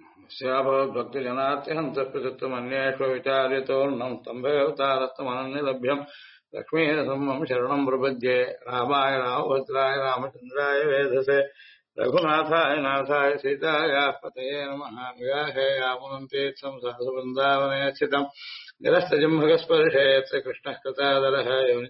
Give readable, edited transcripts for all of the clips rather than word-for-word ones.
स्याभवद्भक्तिजनात्यहन्तस्पृतत्वमन्येष्व विचार्यतोऽर्णम् स्तम्भेऽवतारत्वमनन्यलभ्यम् लक्ष्मीरसम्मम् शरणम् प्रपद्ये रामाय रामभद्राय रामचन्द्राय वेधसे रघुनाथाय नाथाय सीतायाः पतये नमः विगाहे यामुनन्तीर्थम् साधुवृन्दावने स्थितम् निरस्तजिह्मगस्पर्शेऽत्र कृष्णः कृतादरः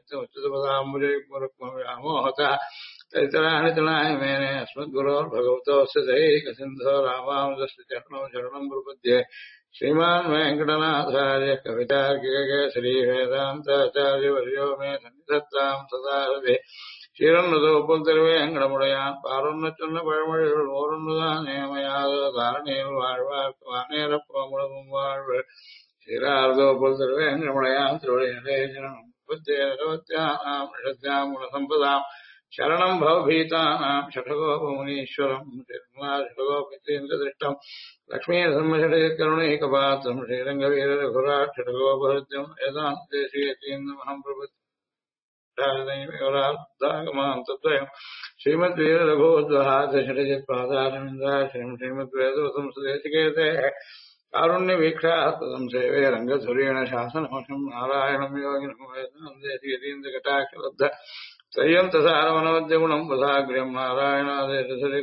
यौनित्यमुच्युतपदाम्बुजयुग्मरुक्मव्यामोहतः तैतराणि तृणाय मेने अस्मद्गुरोर्भगवतोऽस्य दैकसिन्धो रामानुजस्य चरणौ शरणम् प्रपद्ये श्रीमान् वेङ्कटनाथार्य कवितार्किककेसरी वेदान्ताचार्यवर्यो मे सन्निधत्ताम् सदा हृदि ஸ்ரீரன்னதோப்புல் திருவேங்கடமுடையான் பாரொன்னு சொன்ன பழமொழிகள் ஓரொன்றுதான் நேமையாத தாரணியில் வாழ்வார்க்கு வானேரப்போமுழவும் வாழ்வு ஸ்ரீராரதோப்புல் திருவேங்கடமுடையான் திருவடிநடேசனம் 27 குணசம்பதாம் சரணம் பவபீதானாம் ஷடகோபமுனீஸ்வரம் ஷடகோபீந்திரதிருஷ்டம் லக்ஷ்மீநரசிம்மஷடகருணைகபாத்திரம் ஸ்ரீரங்கவீரரகுராட் ஷடகோபஹృத்யம் வேதாந்தேசிகேதீந்திரமஹம் பிரபத்தி श्रीमद्वीरघोद्वहादशरजित्पादारविन्दाश्रयम् श्रीमद्वेदवसंसदेशिकेते कारुण्यवीक्षात्पदम् सेवे रङ्गधुरेण शासनमशम् नारायणम् योगिनम् वेदान्देशिकेतीन्द्रकटाक्षलब्ध त्रय्यन्तसारवनवद्यगुणम् वधाग्र्यम् नारायणादेशसरि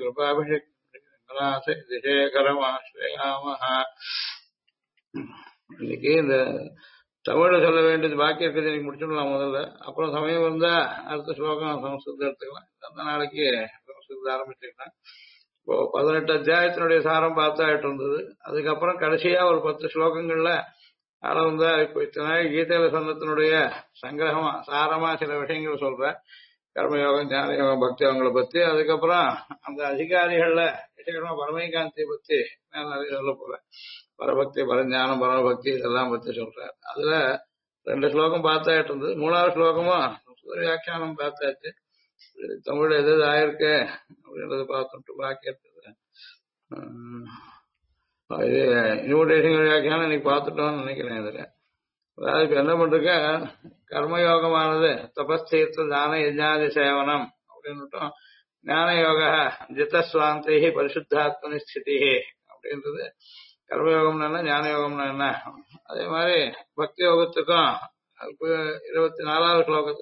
कृपाभिषेकरमाश्रयामः இன்னைக்கு இந்த தமிழ்ல சொல்ல வேண்டியது பாக்கி இருக்கிறது இன்னைக்கு முடிச்சுடலாம் முதல்ல. அப்புறம் சமயம் இருந்தா அடுத்த ஸ்லோகம் சமஸ்கிருதம் எடுத்துக்கலாம். அந்த நாளைக்கு சமஸ்கிருதம் ஆரம்பிச்சுக்கலாம். இப்போ 18 அத்தியாயத்தினுடைய சாரம் பார்த்தாயிட்டு இருந்தது. அதுக்கப்புறம் கடைசியா ஒரு 10 ஸ்லோகங்கள்ல அளவுந்தா இப்போ இத்தனை நாள் கீதையில சொன்னத்தினுடைய சங்கிரகமா சாரமா சில விஷயங்கள் சொல்ற கர்மயோகம் ஞான யோகம் பக்தி அவங்களை பத்தி, அதுக்கப்புறம் அந்த அதிகாரிகள்ல விசேஷமா பரமைகாந்தியை பத்தி நான் நிறைய சொல்ல போறேன். பரபக்தி பரஞானம் பரமபக்தி இதெல்லாம் பத்தி சொல்றாரு. அதுல 2 ஸ்லோகம் பார்த்தாயிட்டு இருந்தது. 3வது ஸ்லோகமும் வியாக்கியானம் பார்த்தாச்சு. தமிழ்ல எது ஆயிருக்கு அப்படின்றத பார்த்துட்டு பாக்கி இருக்குது. இது இன்விடேஷன் வியாக்கியானம் இன்னைக்கு பார்த்துட்டோம்னு நினைக்கிறேன். இதுல அதாவது இப்ப என்ன பண்றக்க கர்மயோகமானது தபஸ்தீர்த்த தான யஜ்ஞாதி சேவனம் அப்படின்னுட்டோம். ஞான யோக ஜிதஸ்வாந்தி பரிசுத்தாத்மனி ஸ்திதி அப்படின்றது கர்மயோகம்னா என்ன, ஞான யோகம்னா என்ன. அதே மாதிரி பக்தி யோகத்துக்கும் 24வது ஸ்லோகத்துல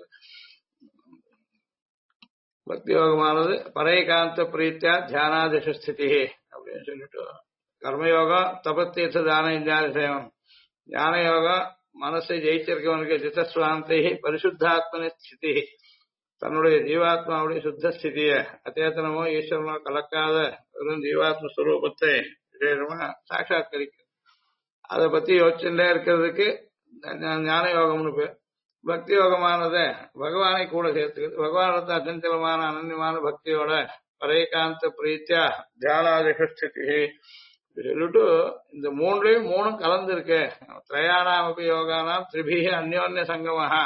பக்தி யோகமானது பரைகாந்த பிரீத்தியா தியானாதிஷ ஸ்திதி அப்படின்னு சொல்லிட்டு, கர்மயோகம் தபத்தீர்த்த தான யஜ்ஞாதி சேவனம், ஞான யோகம் மனசை ஜெயிச்சிருக்கவனுக்கு ஜிதஸ்வாந்தி பரிசுத்தாத்மனி ஸ்திதி, தன்னுடைய ஜீவாத்மாவுடைய சுத்த ஸ்திதிய அச்சேதனமோ ஈஸ்வரனோ கலக்காத வெறும் ஜீவாத்ம ஸ்வரூபத்தை விசேஷமா சாட்சாத்கரிக்கிறது. அதை பத்தி யோசிச்சுட்டே இருக்கிறதுக்கு ஞான யோகம்னு பேர். பக்தி யோகமானது பகவானை கூட சேர்த்துக்கிறது. பகவானத்தை அச்சஞ்சலமான அனன்யமான பக்தியோட பரைகாந்த பிரீத்தியா தியானாதிஷ்டி சொல்லிட்டு இந்த மூணும் கலந்து இருக்கு. திரையானாம் அப்படி யோகானாம் திரிபிக அந்யோன்ய சங்கமஹா.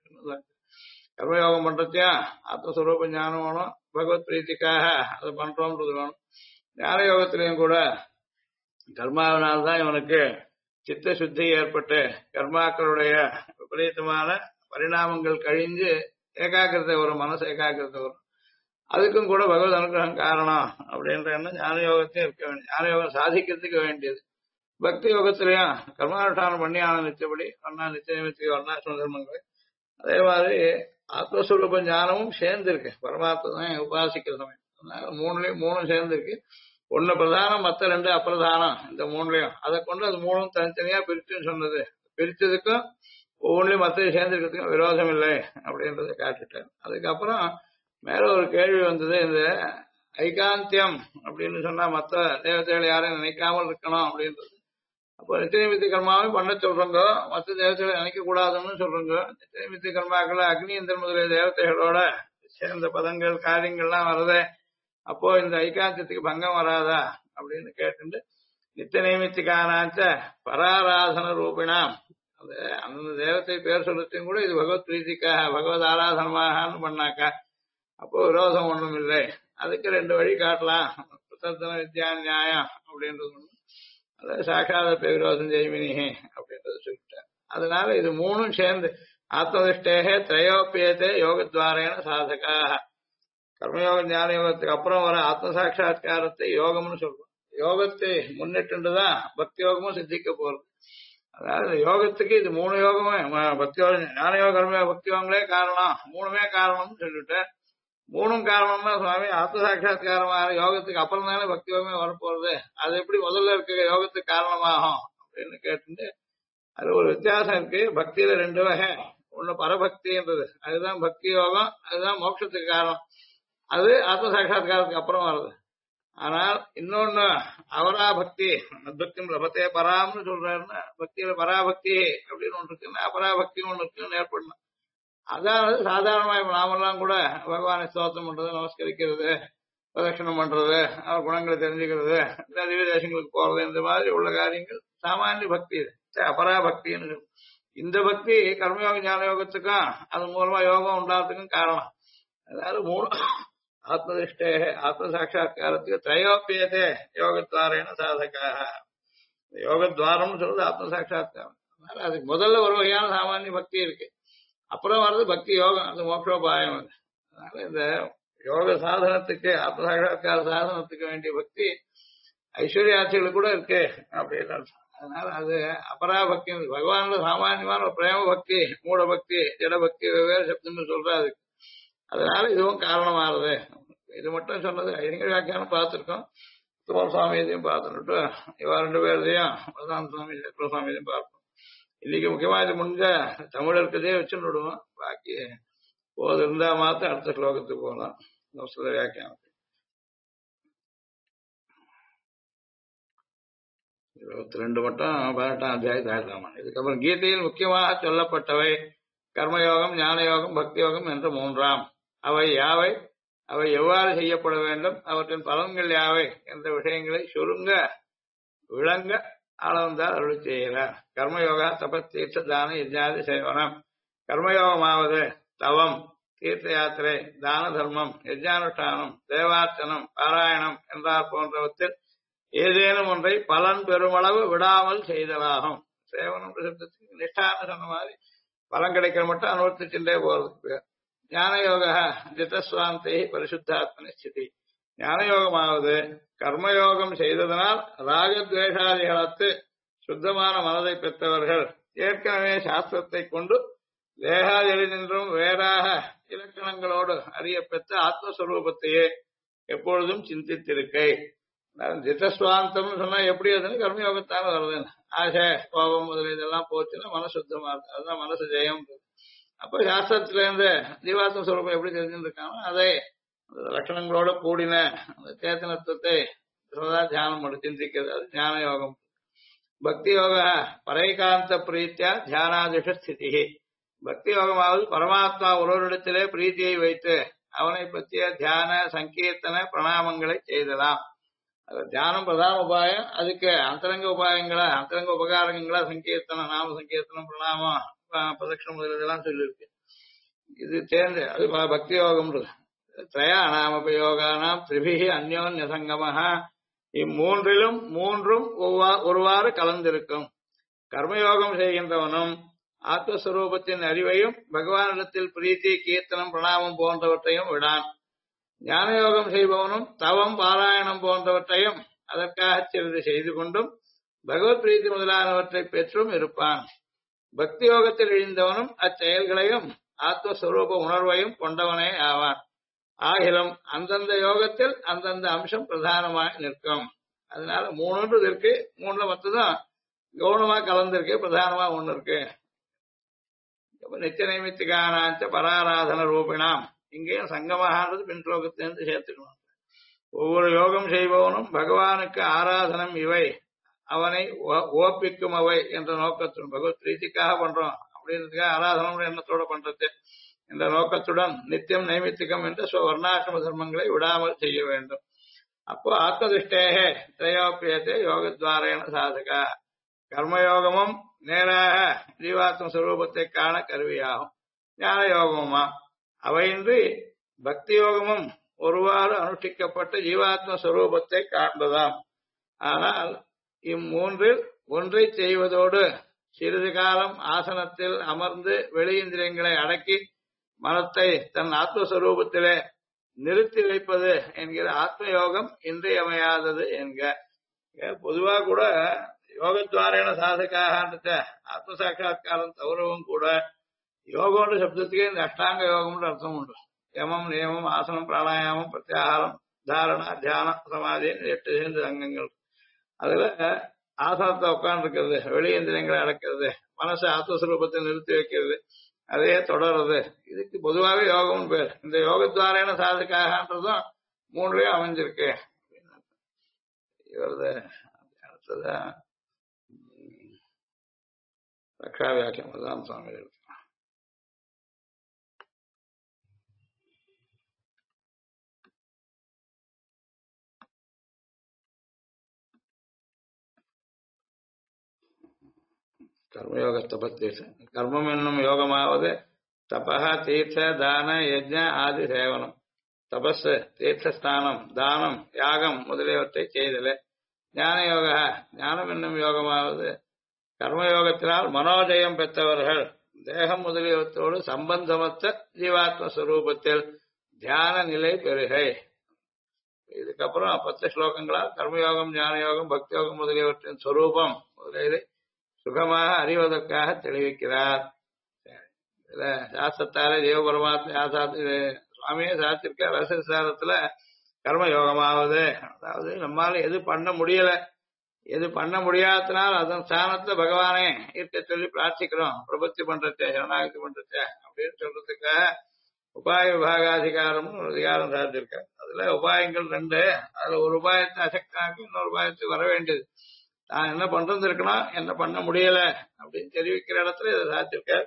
கர்மயோகம் பண்றதையா ஆத்மஸ்வரூப ஞானம் வேணும், பகவத் பிரீத்திக்காக அதை பண்றோம்ன்றது வேணும். ஞான யோகத்திலையும் கூட கர்மாவினால்தான் இவனுக்கு சித்த சுத்தி ஏற்பட்டு கர்மாக்களுடைய விபரீதமான பரிணாமங்கள் கழிஞ்சு ஏகாகிரதை வரும், மனசு ஏகாகிரதை வரும். அதுக்கும் கூட பகவத் அனுகிரகம் காரணம் அப்படின்ற எண்ணம் ஞான யோகத்தையும் இருக்க வேண்டியது, ஞான யோகம் சாதிக்கிறதுக்கு வேண்டியது. பக்தி யோகத்திலையும் கர்மானுஷ்டானம் பண்ணி ஆன நிச்சயப்படி வர்ணா நிச்சயமத்தி வர்ணாசிரம தர்மங்கள், அதே மாதிரி ஆத்மஸ்வரூப ஞானமும் சேர்ந்து இருக்கு. பரமாத்மா தான் உபாசிக்கிற சமயம். அதனால மூணும் சேர்ந்து இருக்கு. ஒண்ணு பிரதானம், மத்த 2 அப்பிரதானம். இந்த மூணுலயும் அதை கொண்டு அது மூணும் தனித்தனியா பிரிச்சுன்னு சொன்னது. பிரிச்சதுக்கும் ஒவ்வொன்றையும் மத்தையும் சேர்ந்துருக்கிறதுக்கும் விரோதம் இல்லை அப்படின்றத காட்டுட்டேன். அதுக்கப்புறம் மேல ஒரு கேள்வி வந்தது, இந்த ஐகாந்தியம் அப்படின்னு சொன்னா மத்த தேவதைகளை யாரையும் நினைக்காமல் இருக்கணும் அப்படின்றது. அப்போ நிச்சயமித்தி கர்மாவும் பண்ண சொல்றோங்க, மற்ற தேவதைகளை நினைக்க கூடாதுன்னு சொல்றோங்க. நிச்சயமித்தி கர்மாக்களை அக்னி இந்திரன் முதலிய தேவதைகளோட சேர்ந்த பதங்கள் காரியங்கள்லாம் வருதே, அப்போ இந்த ஐகாந்தியத்துக்கு பங்கம் வராதா அப்படின்னு கேட்டு, நித்திய நைமித்திகானாச்ச பராராதன ரூபிணாம், அந்த அந்த தேவத்தை பேர் சொல்லத்தையும் கூட இது பகவத் பிரீத்திக்காக பகவத் ஆராதனமாகனு பண்ணாக்கா அப்போ விரோதம் ஒண்ணும் இல்லை. அதுக்கு 2 வழி காட்டலாம். பிரதர்த்தன வித்யா நியாயம் அப்படின்றது ஒண்ணு, அதாவது சாட்சாத விரோதம் ஜெய்மினி அப்படின்றத சொல்லிட்டேன். அதனால இது மூணும் சேர்ந்து ஆத்மதிஷ்டேகே திரையோப்பியத்தே யோகத்வாரேன சாதகா. கர்மயோக ஞான யோகத்துக்கு அப்புறம் வர ஆத்ம சாட்சா்காரத்தை யோகம்னு சொல்றோம். யோகத்தை முன்னிட்டுதான் பக்தி யோகமும் சித்திக்க போறது. அதாவது யோகத்துக்கு இது 3 யோகமே பக்தி யோகம், ஞான யோக கர்ம பக்தி யோகங்களே காரணம், 3மே காரணம்னு சொல்லிட்டு 3ம் காரணம்னா சுவாமி ஆத்ம சாட்சா்காரமான யோகத்துக்கு அப்புறம் தானே பக்தி யோகமே வரப்போறது, அது எப்படி முதல்ல இருக்க யோகத்துக்கு காரணமாகும் அப்படின்னு கேட்டு அது ஒரு வித்தியாசம் இருக்கு. பக்தியில 2 வகை. ஒண்ணு பரபக்தின்றது, அதுதான் பக்தி யோகம், அதுதான் மோட்சத்துக்கு காரணம், அது ஆத்ம சாட்சா்காரத்துக்கு அப்புறம் வருது. ஆனால் இன்னொன்னு அவராபக்தி, பக்தி லபத்தே பராம்னு சொல்றாருன்னா பக்தியில பராபக்தி அப்படின்னு ஒன்று இருக்குன்னா அபராபக்தின்னு ஒண்ணு இருக்குன்னு ஏற்படணும். அதாவது சாதாரணமா இப்ப நாமெல்லாம் கூட பகவானை ஸ்தோத்திரம் பண்றது, நமஸ்கரிக்கிறது, பிரதட்சணம் பண்றது, அவர் குணங்களை தெரிஞ்சுக்கிறது, திவ்ய தேசங்களுக்கு போறது, இந்த மாதிரி உள்ள காரியங்கள் சாமானிய பக்தி. இது அபராபக்தின்னு. இந்த பக்தி கர்மயோக ஞான யோகத்துக்கும் அது மூலமா யோகம் உண்டாகிறதுக்கும் காரணம். அதாவது 3 ஆத்மதிஷ்டே ஆத்ம சாட்சா்காரத்துக்கு திரையோப்பியதே யோகத்வாரேன சாதகாக. யோகத்வாரம்னு சொல்றது ஆத்ம சாட்சா்காரம். அதுக்கு முதல்ல ஒரு வகையான சாமானிய பக்தி இருக்கு, அப்புறம் வர்றது பக்தி யோகம், அது மோட்சோபாயம். அது அதனால இந்த யோக சாதனத்துக்கு ஆத்ம சாட்சா்கார சாதனத்துக்கு வேண்டிய பக்தி ஐஸ்வர்யாட்சிகளுக்கு கூட இருக்கு அப்படின்னு அர்த்தம். அதனால அது அபராபக்தி. பகவானோட சாமானியமான ஒரு பிரேம பக்தி, மூட பக்தி, ஜட பக்தி வெவ்வேறு சப்தம்னு சொல்றாரு. அதனால இதுவும் காரணமானது. இது மட்டும் சொன்னது ஐயங்கள் வியாக்கியானம் பார்த்திருக்கோம், துமல் சுவாமி இதையும் பார்த்துட்டு இவா 2 பேரையும் பிரதான சுவாமி சக்கர சுவாமி இதையும் பார்ப்போம். இன்னைக்கு முக்கியமா இது முடிஞ்ச தமிழ் இருக்கிறதே வச்சுன்னு விடுவோம், பாக்கி போது இருந்தா மாத்த அடுத்த ஸ்லோகத்துக்கு போகலாம். சம்ஸ்கிருத வியாக்கியானம் 22 மட்டும் 18ஆம் அத்தியாயத்தை ஆயிரலாம். இதுக்கப்புறம் கீதையில் முக்கியமாக சொல்லப்பட்டவை கர்மயோகம், ஞான யோகம், பக்தி யோகம் என்று 3ஆம். அவை யாவை, அவை எவ்வாறு செய்யப்பட வேண்டும், அவற்றின் பலன்கள் யாவை என்ற விஷயங்களை சுருங்க விளங்க ஆளவந்தார் அருள் செய்கிறார். கர்மயோகா தபத் தீர்த்த தான யஜ்ஞாதி சேவனம். கர்மயோகமாவது தவம், தீர்த்த யாத்திரை, தான தர்மம், யஜ்ஞானுஷ்டானம், தேவார்ச்சனம், பாராயணம் என்றார் போன்றவற்றில் ஏதேனும் ஒன்றை பலன் பெருமளவு விடாமல் செய்தலாகும். சேவனம் நிஷ்டான சொன்ன மாதிரி பலன் கிடைக்கிற மட்டும் அனுவர்த்திச்சுட்டே போறதுக்கு பேர். ஞான யோக ஜிதஸ்வாந்தி பரிசுத்தாத்மனி ஸ்திதி. ஞான யோகமாவது கர்மயோகம் செய்ததனால் ராகத்வேஷாதிகளத்து சுத்தமான மனதை பெற்றவர்கள் ஏற்கனவே சாஸ்திரத்தை கொண்டு தேகாதிகளினின்றும் வேறாக இலக்கணங்களோடு அறியப்பெற்ற ஆத்மஸ்வரூபத்தையே எப்பொழுதும் சிந்தித்திருக்கை. ஜிதஸ்வாந்தம் சொன்னா எப்படி அதுன்னு கர்மயோகத்தான வருது. ஆசை, கோபம் முதல் இதெல்லாம் போச்சுன்னா மனசு சுத்தமா இருக்கு, அதுதான் மனசு ஜெயம். அப்ப சாஸ்திரத்துல இருந்து ஜீவாத்ம ஸ்வரூபம் எப்படி தெரிஞ்சுருக்கானோ அதை லட்சணங்களோட கூடின அந்த சேத்தனத்துவத்தை சதா தியானம் பண்ணி சிந்திக்கிறது, அது ஞான யோகம். பக்தி யோக பரைகாந்த பிரீத்தியா தியானாதிஷ ஸ்திதி. பக்தி யோகமாவது பரமாத்மா ஒருவரிடத்திலே பிரீத்தியை வைத்து அவனை பற்றிய தியான சங்கீர்த்தன பிரணாமங்களை செய்தலாம். அது தியானம் பிரதான உபாயம், அதுக்கு அந்தரங்க உபாயங்களா அந்தரங்க உபகாரங்களா சங்கீர்த்தனம், நாம சங்கீர்த்தனம், பிரணாமம், பிரதட்சணம் முதலெல்லாம் சொல்லியிருக்கு. இது சேர்ந்து அது பக்தி யோகம்ன்றது. திரயாணாமபி யோகானாம் திரிபிஹி அந்யோன்ய சங்கமஹா. இம்மூன்றிலும் மூன்றும் ஒருவாறு கலந்திருக்கும். கர்மயோகம் செய்கின்றவனும் ஆத்மஸ்வரூபத்தின் அறிவையும் பகவானிடத்தில் பிரீத்தி, கீர்த்தனம், பிரணாமம் போன்றவற்றையும் விடான். ஞான யோகம் செய்பவனும் தவம், பாராயணம் போன்றவற்றையும் அதற்காக சிறிது செய்து கொண்டும் பகவத் பிரீத்தி முதலானவற்றை பெற்றும் இருப்பான். பக்தி யோகத்தில் இழிந்தவனும் அச்செயல்களையும் ஆத்மஸ்வரூப உணர்வையும் கொண்டவனே ஆவான். ஆகிலும் அந்தந்த யோகத்தில் அந்தந்த அம்சம் பிரதானமாக நிற்கும். அதனால 3 இருக்கு, 3 மொத்தம் கவுனமா கலந்திருக்கு, பிரதானமா 1 இருக்கு. நித்திய நைமித்திகானாச்ச பராராதன ரூபிணாம். இங்கேயும் சங்கமகான்றது பின் ஸ்லோகத்திலிருந்து சேர்த்துக்கணும். ஒவ்வொரு யோகம் செய்பவனும் பகவானுக்கு ஆராதனம் இவை, அவனை ஓப்பிக்கும் அவை என்ற நோக்கத்துடன் பகவத் பிரீத்திக்காக பண்றோம் அப்படின்றதுக்காக ஆராதனம் எண்ணத்தோட பண்றது என்ற நோக்கத்துடன் நித்தியம் நைமித்திகம் என்ற வர்ணாசிரம தர்மங்களை விடாமல் செய்ய வேண்டும். அப்போ ஆத்மதிஷ்டேகே திரையோப்பியத்தை யோகத்வாரேன சாதகா. கர்மயோகமும் நேராக ஜீவாத்ம சுரூபத்தை காண கருவியாகும். ஞான யோகமுமா அவையின்றி பக்தி யோகமும் ஒருவாறு அனுஷ்டிக்கப்பட்ட ஜீவாத்ம சுரூபத்தை காண்பதாம். ஆனால் இம்மூன்றில் ஒன்றை செய்வதோடு சிறிது காலம் ஆசனத்தில் அமர்ந்து வெளியிந்திரியங்களை அடக்கி மனத்தை தன் ஆத்மஸ்வரூபத்திலே நிறுத்தி வைப்பது என்கிற ஆத்மயோகம் இன்றியமையாதது என்க. பொதுவா கூட யோகத்வாரேன சாதகாக ஆத்ம சாட்சா்காரம் தவிரவும் கூட யோகம்ன்ற சப்தத்துக்கே இந்த அஷ்டாங்க யோகம்ன்ற அர்த்தம் உண்டு. யமம் நியமம் ஆசனம் பிராணாயாமம் பிரத்யாகாரம் தாரணா தியானம் சமாதி 8 சேர்ந்த அங்கங்கள். அதுல ஆசனத்தை உட்கார்ந்து இருக்கிறது, வெளியேந்திரங்களை அடக்கிறது, மனசை ஆத்மஸ்வரூபத்தை நிறுத்தி வைக்கிறது, அதே தொடர்றது, இதுக்கு பொதுவாகவே யோகம்னு பேர். இந்த யோகத்வாரேன சாதகாகன்றதும் 3லயும் அமைஞ்சிருக்கு. இவரது அடுத்ததான் ரக்ஷா வியாக்கியம் தான் சுவாமி இருக்கு. கர்மயோகத்தை பத்தி கர்மம் என்னும் யோகமாவது தபஹ தீர்த்த தான யஜ்ஞ ஆதி சேவனம். தபஸ் தீர்த்தஸ்தானம் தானம் யாகம் முதலியவற்றை செய்தலே. ஞான யோக ஞானம் என்னும் யோகமாவது கர்மயோகத்தினால் மனோஜயம் பெற்றவர்கள் தேகம் முதலியவற்றோடு சம்பந்தமற்ற ஜீவாத்ம ஸ்வரூபத்தில் தியான நிலை பெறுகை. இதுக்கப்புறம் 10 ஸ்லோகங்களால் கர்மயோகம் ஞான யோகம் பக்தி யோகம் முதலியவற்றின் ஸ்வரூபம் முதலியதை சுகமாக அறிவதற்காக தெளிவிக்கிறார். இதுல சாஸ்திரத்தாரே ஜீவ பரமாத்மா சுவாமியே சாஸ்திருக்க ரசசாரத்துல கர்மயோகமாவது அதாவது நம்மால எது பண்ண முடியல, எது பண்ண முடியாதனால் அதன் ஸ்தானத்துல பகவானே இருக்க சொல்லி பிரார்த்திக்கிறோம். பிரபத்தி பண்றச்சே சரணாகதி பண்றச்சே அப்படின்னு சொல்றதுக்காக உபாய விபாகாதிகாரம் ஒரு அதிகாரம் சாதிச்சிருக்காரு. அதுல உபாயங்கள் 2. அதுல ஒரு உபாயத்தை அசக்தாக்கு இன்னொரு உபாயத்துக்கு வர வேண்டியது. தான் என்ன பண்றது இருக்கணும், என்ன பண்ண முடியல அப்படின்னு தெரிவிக்கிற இடத்துல இதை சாதிச்சிருக்கார்.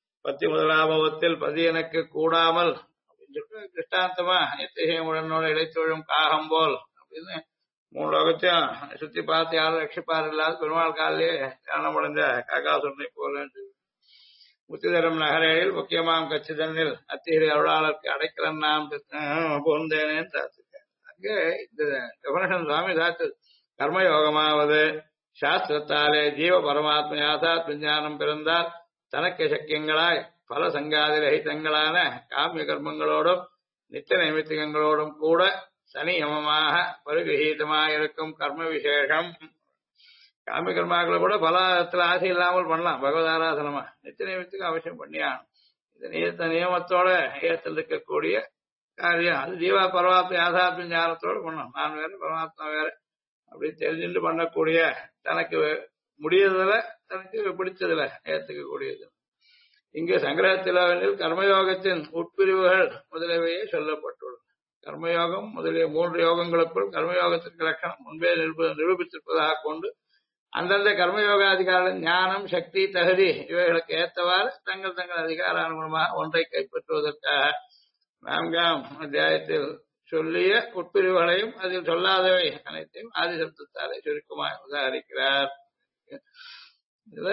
11ஆம் பதி எனக்கு கூடாமல் அப்படின்னு சொல்லிட்டு கிருஷ்டாந்தமா எத்தகைய உடனோட இடைத்தொழும் காகம் போல் அப்படின்னு 3 லோகத்தையும் சுத்தி பார்த்து யாரும் ரட்சிப்பார் இல்லாத பெருமாள் காலிலேயே தியானம் அடைஞ்ச காகாசுரனை போல முத்திதரம் நகரையில் முக்கியமாம் கச்சிதனில் அத்திகிரி அருளாளருக்கு அடைக்கலன் நாம் போந்தேனேன்னு சாத்திருக்காரு. அங்கே இந்த டெபனேஷன் சுவாமி சாத்து கர்மயோகமாவது சாஸ்திரத்தாலே ஜீவ பரமாத்ம யாதாத் விஞ்ஞானம் பிறந்தால் தனக்கு சக்கியங்களாய் பல சங்காதி ரஹிதங்களான காமிய கர்மங்களோடும் நித்திய நைமித்திகங்களோடும் கூட சனியமமாக பரிகிரகீதமாயிருக்கும் கர்ம விசேஷம். காமிய கர்மாக்களை கூட பல இடத்துல ஆசை இல்லாமல் பண்ணலாம், பகவத் ஆராதனமா. நித்திய நைமித்திகம் அவசியம் பண்ணியாகும். இது நியமத்தோட ஏற்றல் இருக்கக்கூடிய காரியம். அது ஜீவா பரமாத்ம யாதாத்ம ஞானத்தோடு பண்ணலாம். நான் வேற பரமாத்மா வேற அப்படி தெரிஞ்சுட்டு பண்ணக்கூடிய தனக்கு முடியறதுல தனக்கு பிடிச்சதுல ஏத்துக்கக்கூடியது. இங்கு சங்கிரகத்தில் கர்மயோகத்தின் உட்பிரிவுகள் முதலியவையே சொல்லப்பட்டுள்ளது. கர்மயோகம் முதலிய 3 யோகங்களுக்குள் கர்மயோகத்திற்கு லட்சணம் முன்பே நிரூபித்திருப்பதாக கொண்டு அந்தந்த கர்மயோகாதிகாரிகளின் ஞானம் சக்தி தகுதி இவைகளுக்கு ஏற்றவாறு தங்கள் அதிகார அனுகுணமாக ஒன்றை கைப்பற்றுவதற்காக 4ஆம் அத்தியாயத்தில் சொல்லிய உட்பிரிவுகளையும் அதில் சொல்லாதவை அனைத்தையும் ஆதிசப்தத்தாலே சுருக்கமாக உதாரிக்கிறார். இதுல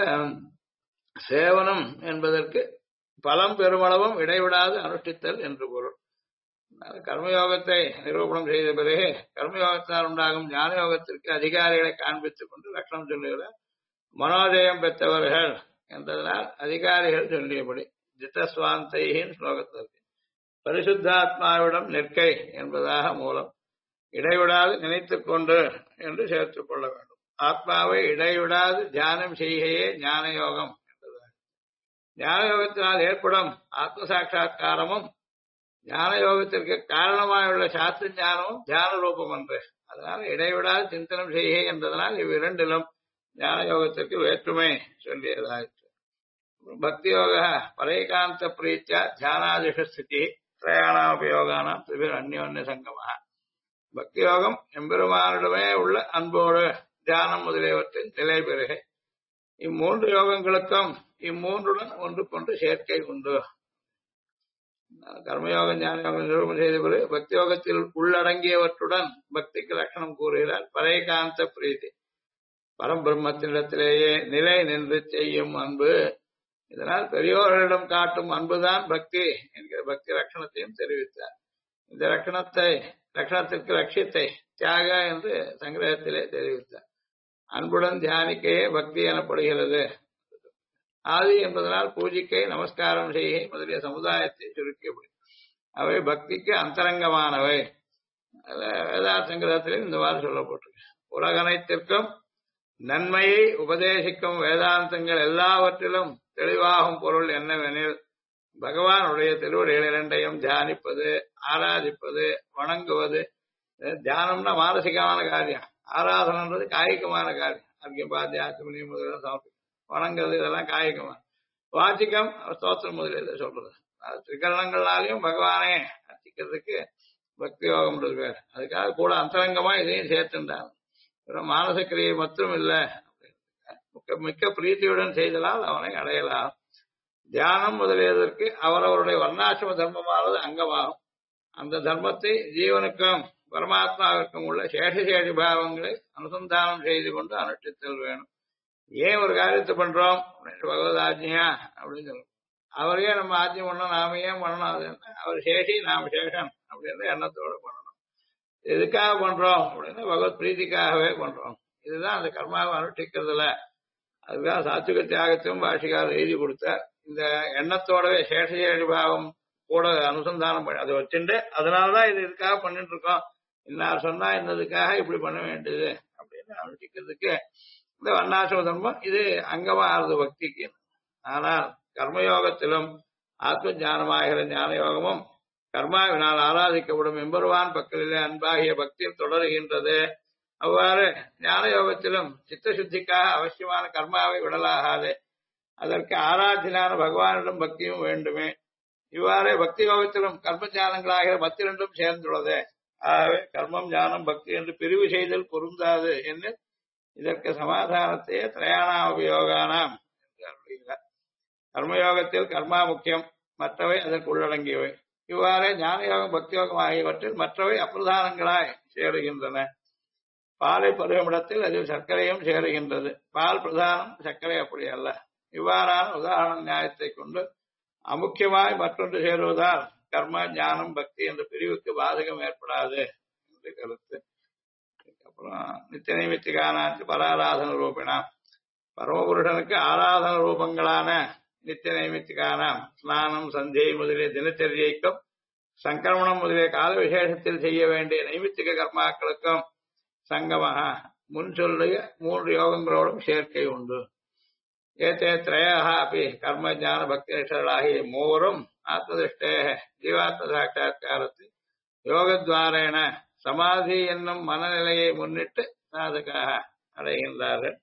சேவனம் என்பதற்கு பலம் பெருமளவும் இடைவிடாது அனுஷ்டித்தல் என்று பொருள். கர்மயோகத்தை நிரூபணம் செய்த பிறகு கர்மயோகத்தால் உண்டாகும் ஞான யோகத்திற்கு அதிகாரிகளை காண்பித்துக் கொண்டு லட்சணம் சொல்லுகிறார். மனோஜயம் பெற்றவர்கள் என்பதனால் அதிகாரிகள் சொல்லியபடி ஜிதஸ்வாந்தையின் ஸ்லோகத்திற்கு பரிசுத்தாத்மாவிடம் நிற்கை என்பதாக மூலம் இடைவிடாது நினைத்துக் கொண்டு என்று சேர்த்துக் கொள்ள வேண்டும். ஆத்மாவை இடைவிடாது தியானம் செய்கையே ஞான யோகம் என்பதாக. ஞான யோகத்தினால் ஏற்படும் ஆத்ம சாட்சா்காரமும் ஞான யோகத்திற்கு காரணமாயுள்ள சாஸ்திர ஞானமும் தியான ரூபம் என்று. அதனால இடைவிடாது சிந்தனம் செய்கை என்பதனால் இவ்விரண்டிலும் ஞான யோகத்திற்கு வேற்றுமை சொல்லியதாயிற்று. பக்தி யோக பரைகாந்த பிரீத்தியா தியானாதிஷ ஸ்திதி திரயாணாபயோகானாம் திபிர் அந்யோன்ய சங்கமாக. பக்தி யோகம் எம்பெருமானிடமே உள்ள அன்போடு தியானம் முதலியவற்றின் நிலை பெறுகை. இம்மூன்று யோகங்களுக்கும் இம்மூன்றுடன் ஒன்றுக்கொன்று சேர்க்கை உண்டு. கர்மயோகம் ஞான யோகம் நிரூபணம் செய்த பிறகு பக்தி யோகத்தில் உள்ளடங்கியவற்றுடன் பக்திக்கு லட்சணம் கூறுகிறார். பரைகாந்த பிரீதி பரம்பிரம்மத்தினிடத்திலேயே நிலை நின்று செய்யும் அன்பு. இதனால் பெரியோர்களிடம் காட்டும் அன்புதான் பக்தி என்கிற பக்தி லட்சணத்தையும் தெரிவித்தார். இந்த லட்சணத்திற்கு லட்சியத்தை தியாக என்று சங்கிரகத்திலே தெரிவித்தார். அன்புடன் தியானிக்கையே பக்தி எனப்படுகிறது. ஆதி என்பதனால் பூஜிக்கை நமஸ்காரம் செய்கை முதலிய சமுதாயத்தை சுருக்கியபடி அவை பக்திக்கு அந்தரங்கமானவை. வேதார்த்த சங்கிரகத்திலே இந்த மாதிரி சொல்லப்பட்டிருக்கு. உலகனைத்திற்கும் நன்மையை உபதேசிக்கும் வேதாந்தங்கள் எல்லாவற்றிலும் தெளிவாகும் பொருள் என்னவெனில் பகவானுடைய திருவடிகள் இரண்டையும் தியானிப்பது, ஆராதிப்பது, வணங்குவது. தியானம்னா மானசிகமான காரியம், ஆராதனன்றது காய்கமான காரியம். அர்க்கியபாத்தியாத்மனி முதலில் சமர்ப்பிக்கும், வணங்குறது இதெல்லாம் காய்கமான. வாச்சிக்கம் ஸ்தோத்திரம் முதலில் சொல்றது. அது திரிகரணங்களாலையும் பகவானே அர்ச்சிக்கிறதுக்கு பக்தி யோகம் பேர். அதுக்காக கூட அந்தரங்கமா இதையும் சேர்த்துட்டாங்க. மானச கிரியை மட்டும் இல்ல, மிக்க பிரீத்தியுடன் செய்தலால் அவனை அடையலாம். தியானம் முதலியதற்கு அவரவருடைய வர்ணாசிரம தர்மமானது அங்கமாகும். அந்த தர்மத்தை ஜீவனுக்கும் பரமாத்மாவிற்கும் உள்ள சேஷசேஷி பாவங்களை அனுசந்தானம் செய்து கொண்டு அனுஷ்டித்தல் வேணும். ஏன் ஒரு காரியத்தை பண்றோம் அப்படின்னு பகவத் ஆஜ்ஞா அப்படின்னு சொல்லுவோம். அவரையே நம்ம ஆஜ்யம் பண்ணோம், நாம ஏன் பண்ணணும்? அது என்ன, அவர் சேஷி நாம சேஷன் அப்படின்ற எண்ணத்தோட பண்ணணும். எதுக்காக பண்றோம் அப்படின்னா பகவத் பிரீதிக்காகவே பண்றோம். இதுதான் அந்த கர்மாவை அனுஷ்டிக்கிறதுல. அதுதான் சாத்விக தியாகத்தையும் பாஷிகாரர் எழுதி கொடுத்தார். இந்த எண்ணத்தோடவே சேஷசேஷி பாவம் கூட அனுசந்தானம் பண்ணி அதை வச்சுட்டு, அதனாலதான் இது இதுக்காக பண்ணிட்டு இருக்கோம், இன்னார் சொன்னா இன்னதுக்காக இப்படி பண்ண வேண்டியது அப்படின்னு அனுஷ்டிக்கிறதுக்கு இந்த வர்ணாசிரம தர்மம் இது அங்கமா ஆறுது பக்திக்கு. ஆனால் கர்மயோகத்திலும் ஆத்ம ஞானமாகிற ஞான யோகமும் கர்மாவினால் ஆராதிக்கப்படும் எம்பெருவான் பக்கத்திலே அன்பாகிய பக்தியும் தொடருகின்றது. அவ்வாறு ஞான யோகத்திலும் சித்த சுத்திக்காக அவசியமான கர்மாவை விடலாகாது. அதற்கு ஆராத்தினான பகவானிடம் பக்தியும் வேண்டுமே. இவ்வாறே பக்தி யோகத்திலும் கர்ம ஞானங்களாகிற மத்திரண்டும் சேர்ந்துள்ளது. ஆகவே கர்மம் ஞானம் பக்தி என்று பிரிவு செய்தல் பொருந்தாது என்று இதற்கு சமாதானத்தையே திரையாணாபயோகானாம் என்று அருளுகிறார். கர்மயோகத்தில் கர்மா முக்கியம், மற்றவை அதற்கு உள்ளடங்கியவை. இவ்வாறே ஞான யோகம் பக்தி யோகம் ஆகியவற்றில் மற்றவை அப்பிரதானங்களாய் சேருகின்றன. பாலை பருவமிடத்தில் அதில் சர்க்கரையும் சேருகின்றது. பால் பிரதானம், சர்க்கரை அப்படி அல்ல. இவ்வாறான உதாரண நியாயத்தை கொண்டு அமுக்கியமாய் மற்றொன்று சேருவதால் கர்ம ஞானம் பக்தி என்ற பிரிவுக்கு பாதகம் ஏற்படாது என்று கருத்து. அப்புறம் நித்திய நைமித்திகானாச்சு பராராதன ரூபினாம், பரமபுருஷனுக்கு ஆராதன ரூபங்களான நித்திய நைமித்திகானாம் ஸ்நானம் சந்தியை முதலிய தினச்சரியைக்கும் சங்கிரமணம் முதலிய கால விசேஷத்தில் செய்ய வேண்டிய நைமித்திக கர்மாக்களுக்கும் சங்கமாக முன் சொல்லிய 3 யோகங்களோடும் சேர்க்கை உண்டு. ஏதே திரயாக அப்படி கர்ம ஞான பக்தி நிஷ்டர்களாகிய மூவரும் ஆத்மதிஷ்டே ஜீவாத்ம சாட்சா்காரத்தை யோகத்வாரேன சமாதி என்னும் மனநிலையை முன்னிட்டு சாதகாக அடைகின்றார்கள்.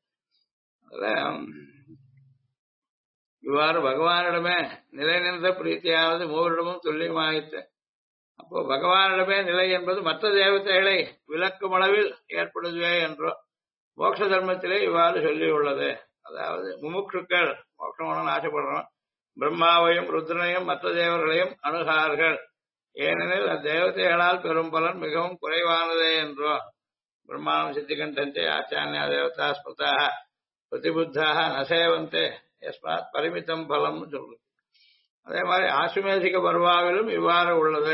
இவ்வாறு பகவானிடமே நிலை நின்ற பிரீத்தியானது மூவரிடமும் துல்லியமாயிற்று. அப்போ பகவானிடமே நிலை என்பது மற்ற தேவதைகளை விலக்கும் அளவில் ஏற்படுதுவே என்றோ மோட்ச தர்மத்திலே இவ்வாறு சொல்லியுள்ளது. அதாவது முமுட்சுக்கள் மோட்சம் ஆசைப்படுறோம், பிரம்மாவையும் ருத்ரனையும் மற்ற தேவர்களையும் அணுகார்கள். ஏனெனில் அத்தேவதைகளால் பெரும் பலன் மிகவும் குறைவானதே என்றோ பிரம்மாணம் சித்திகண்டே ஆச்சாரியா தேவதா ஸ்மிருதாக பிரதிபுத்தாக நசேவந்தே எஸ்மாத் பரிமிதம் பலம் சொல்லுது. அதே மாதிரி ஆசுமேதிக பர்வாவிலும் இவ்வாறு உள்ளது.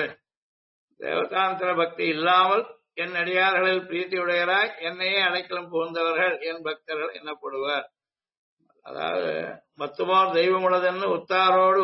தேவதாந்திர பக்தி இல்லாமல் என் அடியார்களில் பிரீத்தியுடையராய் என்னையே அடைக்கலம் புகுந்தவர்கள் என் பக்தர்கள் எனப்படுவர். அதாவது மத்துமார் தெய்வம் உள்ளதென்னு உத்தாரோடு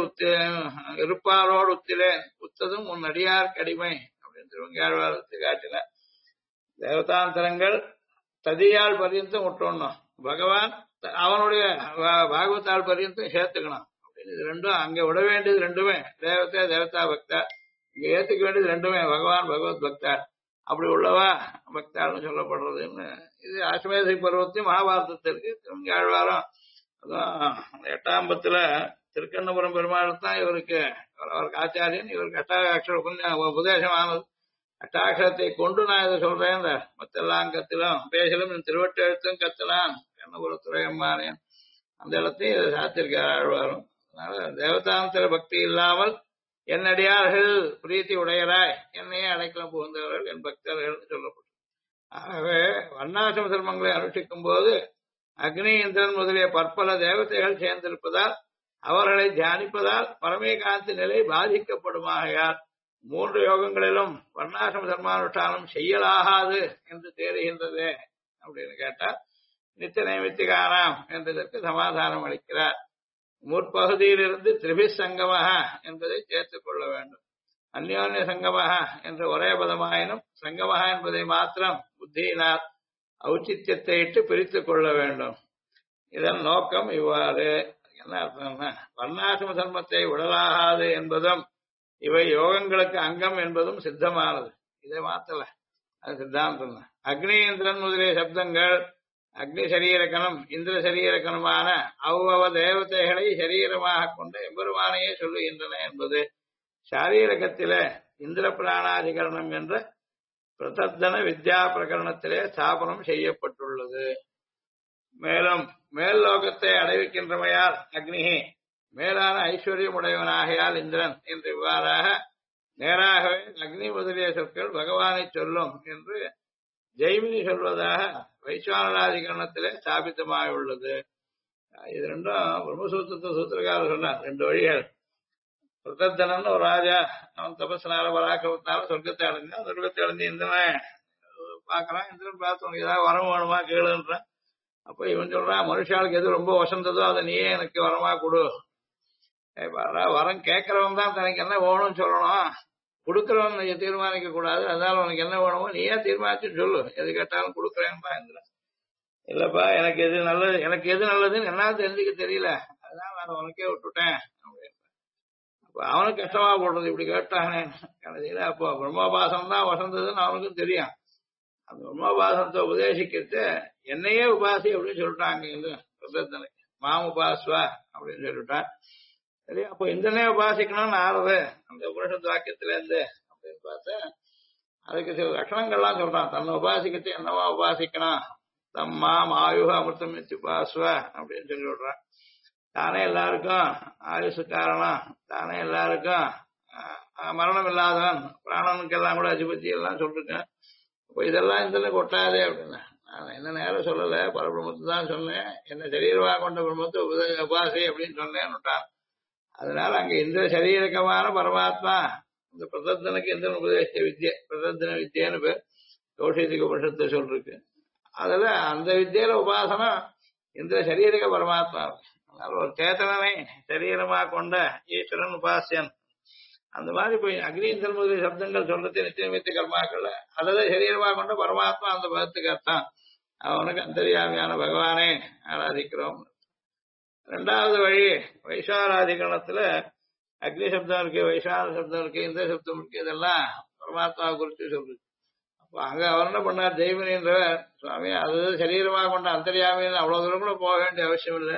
இருப்பாரோடு உத்திலேன் உத்ததும் உன் அடியார் கடிமை அப்படின்னு திருவங்காழ்வாரத்தை காட்டின. தேவதாந்தரங்கள் ததியால் பரியந்தம் விட்டோம்னா பகவான் அவனுடைய பாகவத்தால் பரியந்தம் சேர்த்துக்கணும் அப்படின்னு இது ரெண்டும் அங்க விட வேண்டியது ரெண்டுமே தேவதா தேவதா பக்தா, இங்க ஏத்துக்க வேண்டியது ரெண்டுமே பகவான் பகவத் பக்தா. அப்படி உள்ளவா பக்தான்னு சொல்லப்படுறதுன்னு இது ஆசுமேதை பருவத்தையும் மகாபாரதத்திற்கு திருவங்காழ்வாரம். அதான் 8ஆம் பத்துல திருக்கண்ணபுரம் பெருமாள் தான் இவருக்கு ஆச்சாரியன், இவருக்கு அஷ்டாட்சர உபதேசமானது. அஷ்டாட்சரத்தை கொண்டு நான் இதை சொல்றேன். மத்தெல்லாம் கத்திலும் பேசலும் திருவட்டெழுத்தும் கத்தலாம் கண்ணபுரத்துறை அம்மானேன் அந்த இடத்தையும் இதை சாத்திருக்கார் ஆழ்வாரும். அதனால தேவதாந்திர பக்தி இல்லாமல் என் அடியார்கள் பிரீத்தி உடையராய் என்னையே அடைக்கலம் புகுந்தவர்கள் என் பக்தர்கள் சொல்லப்படும். ஆகவே வர்ணாசிரம தர்மங்களை அனுஷ்டிக்கும் போது அக்னி இந்திரன் முதலிய பற்பல தேவதைகள் சேர்ந்திருப்பதால் அவர்களை தியானிப்பதால் பரமேகாந்தி நிலை பாதிக்கப்படுமாகையால் 3 யோகங்களிலும் வர்ணாசிரம தர்மானுஷ்டானம் செய்யலாகாது என்று தேறுகின்றது அப்படின்னு கேட்டால் நித்திய நைமித்திகானாம் என்றதற்கு சமாதானம் அளிக்கிறார். முற்பகுதியிலிருந்து திரிபிஸ் சங்கமஹ என்பதை சேர்த்துக் கொள்ள வேண்டும். அந்யோன்ய சங்கமஹ என்ற ஒரே பதமாயினும் சங்கமஹ என்பதை மாத்திரம் புத்தியினால் ஔச்சித்யத்தை இட்டு பிரித்துக் கொள்ள வேண்டும். இதன் நோக்கம் இவ்வாறு. என்ன அர்த்தம்னா, வர்ணாசிரம தர்மத்தை உடலாகாது என்பதும் இவை யோகங்களுக்கு அங்கம் என்பதும் சித்தமானது. இதை மாத்தல, அது சித்தாந்தம் தான். அக்னி இந்திரன் முதலிய சப்தங்கள் அக்னி சரீரகணம் இந்திர சரீரகணமான அவ்வவ தேவதைகளை சரீரமாக கொண்ட எம்பெருமானையே சொல்லுகின்றன என்பது சாரீரகத்தில இந்திர பிராணாதிகரணம் என்ற பிரதர்த்தன வித்யா பிரகரணத்திலே ஸ்தாபனம் செய்யப்பட்டுள்ளது. மேலும் மேல் லோகத்தை அடைவிக்கின்றமையால் அக்னிஹி மேலான ஐஸ்வர்யம் உடையவனாகையால் இந்திரன் என்று இவ்வாறாக நேராகவே அக்னி முதலிய சொற்கள் பகவானை சொல்லும் என்று ஜெய்மினி சொல்வதாக வைஸ்வானராதிகரணத்திலே ஸ்தாபிதமாக உள்ளது. இது ரெண்டும் பிரம்மசூத்திரத்தை சூத்திரக்காரர் சொன்னார். ரெண்டு வழிகள். பிரதர்த்தனன் ஒரு ராஜா, அவன் தபஸ்னால பராக்கிரமத்தால சொர்க்கத்தை அடைஞ்சான். சொர்க்கத்தை அடைஞ்சு இந்திரனை பார்க்கறான். இந்திரன் பார்த்து உனக்கு ஏதாவது வரம் வேணுமா கேளுன்றான். அப்ப இவன் சொல்றான், மனுஷாளுக்கு எது ரொம்ப வசந்ததோ அதை நீயே எனக்கு வரமா கொடு. வரம் கேட்கறவன் தான் தனக்கு என்ன வேணும்னு சொல்லணும், கொடுக்கறவன் தீர்மானிக்க கூடாது. அதனால உனக்கு என்ன வேணுமோ நீயே தீர்மானிச்சு சொல்லு, எது கேட்டாலும் கொடுக்குறேன்பா. இல்லப்பா எனக்கு எது நல்லது, எனக்கு எது நல்லதுன்னு என்ன தெரிஞ்சுக்க தெரியல, அதனால நான் உனக்கே விட்டுட்டேன் அப்படின்னு. அப்ப அவனுக்கு கஷ்டமா போடுறது, இப்படி கேட்டானே கடைசியில. அப்போ பிரம்மோபாசம் தான் வசந்ததுன்னு அவனுக்கும் தெரியும். அந்த பிரம்மோபாசனத்தை உபதேசிக்கிறது என்னையே உபாசி அப்படின்னு சொல்லிட்டாங்க. மாமுபாஸ்வா அப்படின்னு சொல்லிட்டான். சரி, அப்போ இந்தனே உபாசிக்கணும்னு ஆறுது அந்த உபனிஷத் வாக்கியத்துல இருந்து அப்படின்னு பார்த்தா அதுக்கு சில லட்சணங்கள்லாம் சொல்றான். தன்னை உபாசிக்கிறது என்னவா உபாசிக்கணும், தம்மா ஆயுக அமிர்தம் உபாஸ்வ அப்படின்னு சொல்லி விடுறான். தானே எல்லாருக்கும் ஆயுசு காரணம், தானே எல்லாருக்கும் மரணம் இல்லாதவன், பிராணனுக்கு எல்லாம் கூட அதிபதி எல்லாம் சொல்லிருக்கேன். இப்போ இதெல்லாம் இந்த கொட்டாதே அப்படின்னா, நான் என்ன நேரம் சொல்லல, பரபிரம்மத்தை தான் சொன்னேன். என்ன சரீரமாக கொண்ட பிரம்மத்தை உபாசி அப்படின்னு சொன்னேன்னுட்டான். அதனால அங்க இந்த சரீரகமான பரமாத்மா இந்த பிரதர்த்தனுக்கு எந்த உபதேச வித்யை, பிரதர்த்தன வித்யன்னு பேர் கௌஷிக உபனிஷத்தை சொல்லிருக்கு. அதுல அந்த வித்தியில உபாசனம் இந்த சரீரக பரமாத்மா. அதனால ஒரு சேத்தனனை சரீரமா கொண்ட ஈஸ்வரன் உபாசியன். அந்த மாதிரி போய் அக்னீந்திரன் முதலிய சப்தங்கள் சொல்றது நித்தியமித்த கர்மாக்கள்ல அதாவது சரீரமா கொண்ட பரமாத்மா அந்த பதத்துக்கு அர்த்தம். அவனுக்கு அந்தரியாமியான பகவானே ஆராதிக்கிறோம். ரெண்டாவது வழி வைஸ்வாராதிகரணத்துல அக்னி சப்தம் இருக்கு, வைஸ்வான சப்தம் இருக்கு, இந்த சப்தம் இருக்கு, இதெல்லாம் பரமாத்மாவை குறித்து சொல்றது. அப்ப அங்க அவர் என்ன பண்ணார், தெய்வனின்றவர் சுவாமி அது சரீரமா கொண்ட அந்தரியாமின்னு அவ்வளவு தூரம் கூட போக வேண்டிய அவசியம் இல்லை.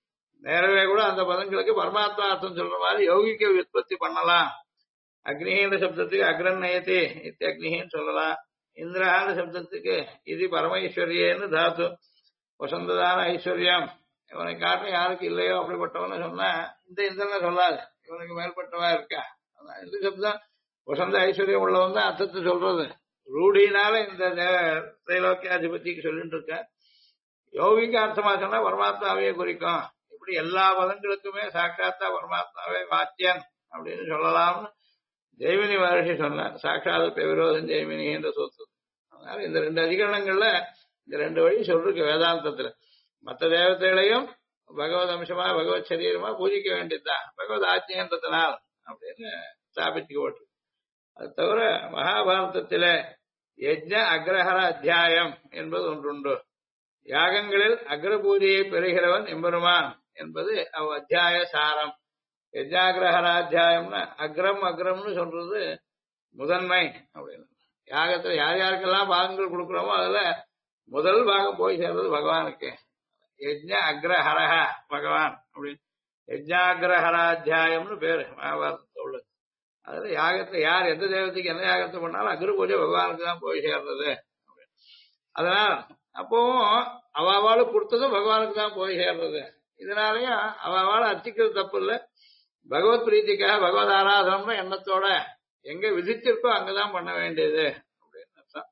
நேரவே கூட அந்த பதங்களுக்கு பரமாத்மா அர்த்தம் சொல்ற மாதிரி யௌகிக்க உற்பத்தி பண்ணலாம். அக்னின்ற சப்தத்துக்கு அக்ரன் நயத்தி இத்தி அக்னின்னு சொல்லலாம். இந்திரஹான சப்தத்துக்கு இது பரமேஸ்வரியன்னு தாத்து, வசந்ததான ஐஸ்வர்யம் இவனை காட்டும் யாருக்கு இல்லையோ அப்படிப்பட்டவன்னு சொன்னா இந்த இந்திரனை சொல்லாது, இவனுக்கு மேற்பட்டவா இருக்கா. இந்த சப்தம் வசந்த ஐஸ்வர்யம் உள்ளவன் தான் அர்த்தத்தை சொல்றது. ரூடினால இந்த திரைலோக்கியாதிபதிக்கு சொல்லிட்டு இருக்க. யோகிக்கு அர்த்தமா சொன்னா பரமாத்மாவையே குறிக்கும். இப்படி எல்லா பதங்களுக்குமே சாட்சாத்தா பரமாத்மாவே வாத்தியன் அப்படின்னு சொல்லலாம்னு ஜெய்மினி மகர்ஷி சொன்னார். சாட்சாத் விரோதம் ஜெய்மினி என்ற சொத்து. அதனால இந்த ரெண்டு அதிகரணங்கள்ல இந்த ரெண்டு வழி சொல்லிருக்கு வேதாந்தத்துல. மற்ற தேவதைகளையும் பகவத் அம்சமா பகவத் சரீரமா பூஜிக்க வேண்டியதுதான் பகவத் ஆஜ்ஞன்றதுனால் அப்படின்னு ஸ்தாபிச்சுக்கப்பட்டு. அது தவிர மகாபாரதத்தில யஜ்ஞ அக்ரஹர அத்தியாயம் என்பது ஒன்றுண்டு. யாகங்களில் அக்ர பூஜையை பெறுகிறவன் எம்பெருமான் என்பது அவ் அத்தியாய சாரம். யஜ்ஞாகிரஹராத்தியாயம்னா அக்ரம் அக்ரம்னு சொல்றது முதன்மை அப்படின்னு. யாகத்துல யார் யாருக்கெல்லாம் பாகங்கள் கொடுக்குறோமோ அதுல முதல் பாகம் போய் சேர்றது பகவானுக்கு. யஜ்ஞ அக்ரஹரஹ பகவான் அப்படின்னு யஜ்ஞாகிரஹராத்தியாயம்னு பேரு மகாபாரதத்துல உள்ளது. அதுல யாகத்துல யார் எந்த தேவதைக்கு என்ன யாகத்தை பண்ணாலும் அக்ர பூஜை பகவானுக்கு தான் போய் சேர்றது. அதனால அப்பவும் அவாவாளு கொடுத்ததும் பகவானுக்கு தான் போய் சேர்றது. இதனாலயும் அவாவாளு அர்ச்சிக்கிறது தப்பு இல்லை. பகவத் பிரீத்திக்காக பகவத் ஆராதனம் எண்ணத்தோட எங்க விதிச்சிருக்கோ அங்கதான் பண்ண வேண்டியது அப்படின்னு அர்த்தம்.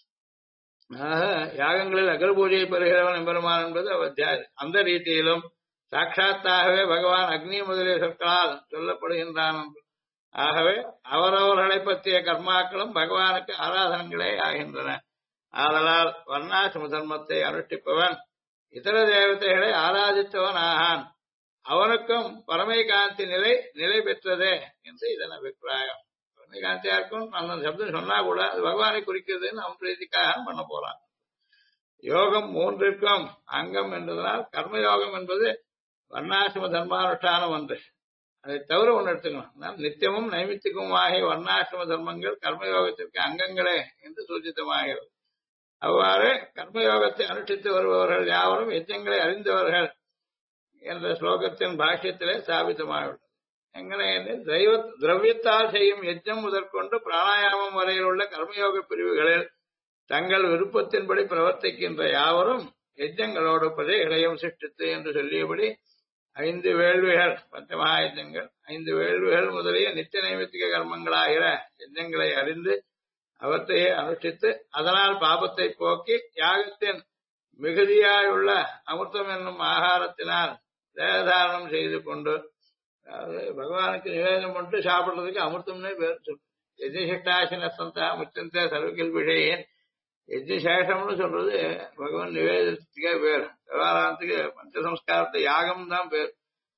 யாகங்களில் அக்ர பூஜையை பெறுகிறவன் எம்பெருமான் என்பது அத்தியாயம். அந்த ரீதியிலும் சாட்சாத்தாகவே பகவான் அக்னி முதலிய சொற்களால் சொல்லப்படுகின்றான். ஆகவே அவரவர்களை பற்றிய கர்மாக்களும் பகவானுக்கு ஆராதனங்களே ஆகின்றன. ஆதலால் வர்ணாசிரம தர்மத்தை அனுஷ்டிப்பவன் இதர தேவதைகளை ஆராதித்தவன் ஆகான். அவனுக்கும் பரமைகாந்தி நிலை பெற்றதே என்று இதன் அபிப்பிராயம். பரமைகாந்தியா இருக்கும் அந்த சப்தம் சொன்னா கூட அது பகவானை குறிக்கிறதுன்னு அவன் பிரீதிக்காக பண்ண போறான். யோகம் மூன்றிற்கும் அங்கம் என்பதனால் கர்மயோகம் என்பது வர்ணாசிரம தர்மானுஷ்டானம் ஒன்று. அதை தவிர ஒன்று எடுத்துக்கணும். நித்தியமும் நைமித்திகமாகிய வர்ணாசிரம தர்மங்கள் கர்மயோகத்திற்கு அங்கங்களே என்று சூச்சிதமாகிறது. அவ்வாறு கர்மயோகத்தை அனுஷ்டித்து வருபவர்கள் யாவரும் யஜ்ஞங்களை அறிந்தவர்கள் என்ற ஸ்லோகத்தின் பாஷ்யத்திலே ஸ்தாபிதமாகிவிட்டது. எங்களை திரவியத்தால் செய்யும் யஜ்ஞம் முதற்கொண்டு பிராணாயாமம் வரையில் உள்ள கர்மயோக பிரிவுகளில் தங்கள் விருப்பத்தின்படி பிரவர்த்திக்கின்ற யாவரும் யஜ்ஞங்களோடு பதே இடையம் சிஷ்டித்து என்று சொல்லியபடி 5 வேள்விகள் பஞ்சமகா யஜ்ஞங்கள் 5 வேள்விகள் முதலிய நித்திய நைமித்திக கர்மங்களாகிற யஜ்ஞங்களை அறிந்து அவற்றையே அனுஷ்டித்து அதனால் பாபத்தை போக்கி யாகத்தின் மிகுதியாயுள்ள அமிர்தம் என்னும் ஆகாரத்தினால் தேகதாரணம் செய்து கொண்டு, அதாவது பகவானுக்கு நிவேதனம் பண்ணிட்டு சாப்பிடுறதுக்கு அமிர்தம்னே பேர் சொல்லு. யஜ்ஞசிஷ்டாசின சந்தா முச்சந்தே சர்வகில் விஷயன். யஜ்ஞசேஷம்னு சொல்றது பகவான் நிவேதத்துக்கே பேர். விவகாரத்துக்கு பஞ்சசம்ஸ்காரத்தை யாகம் தான் பேர்.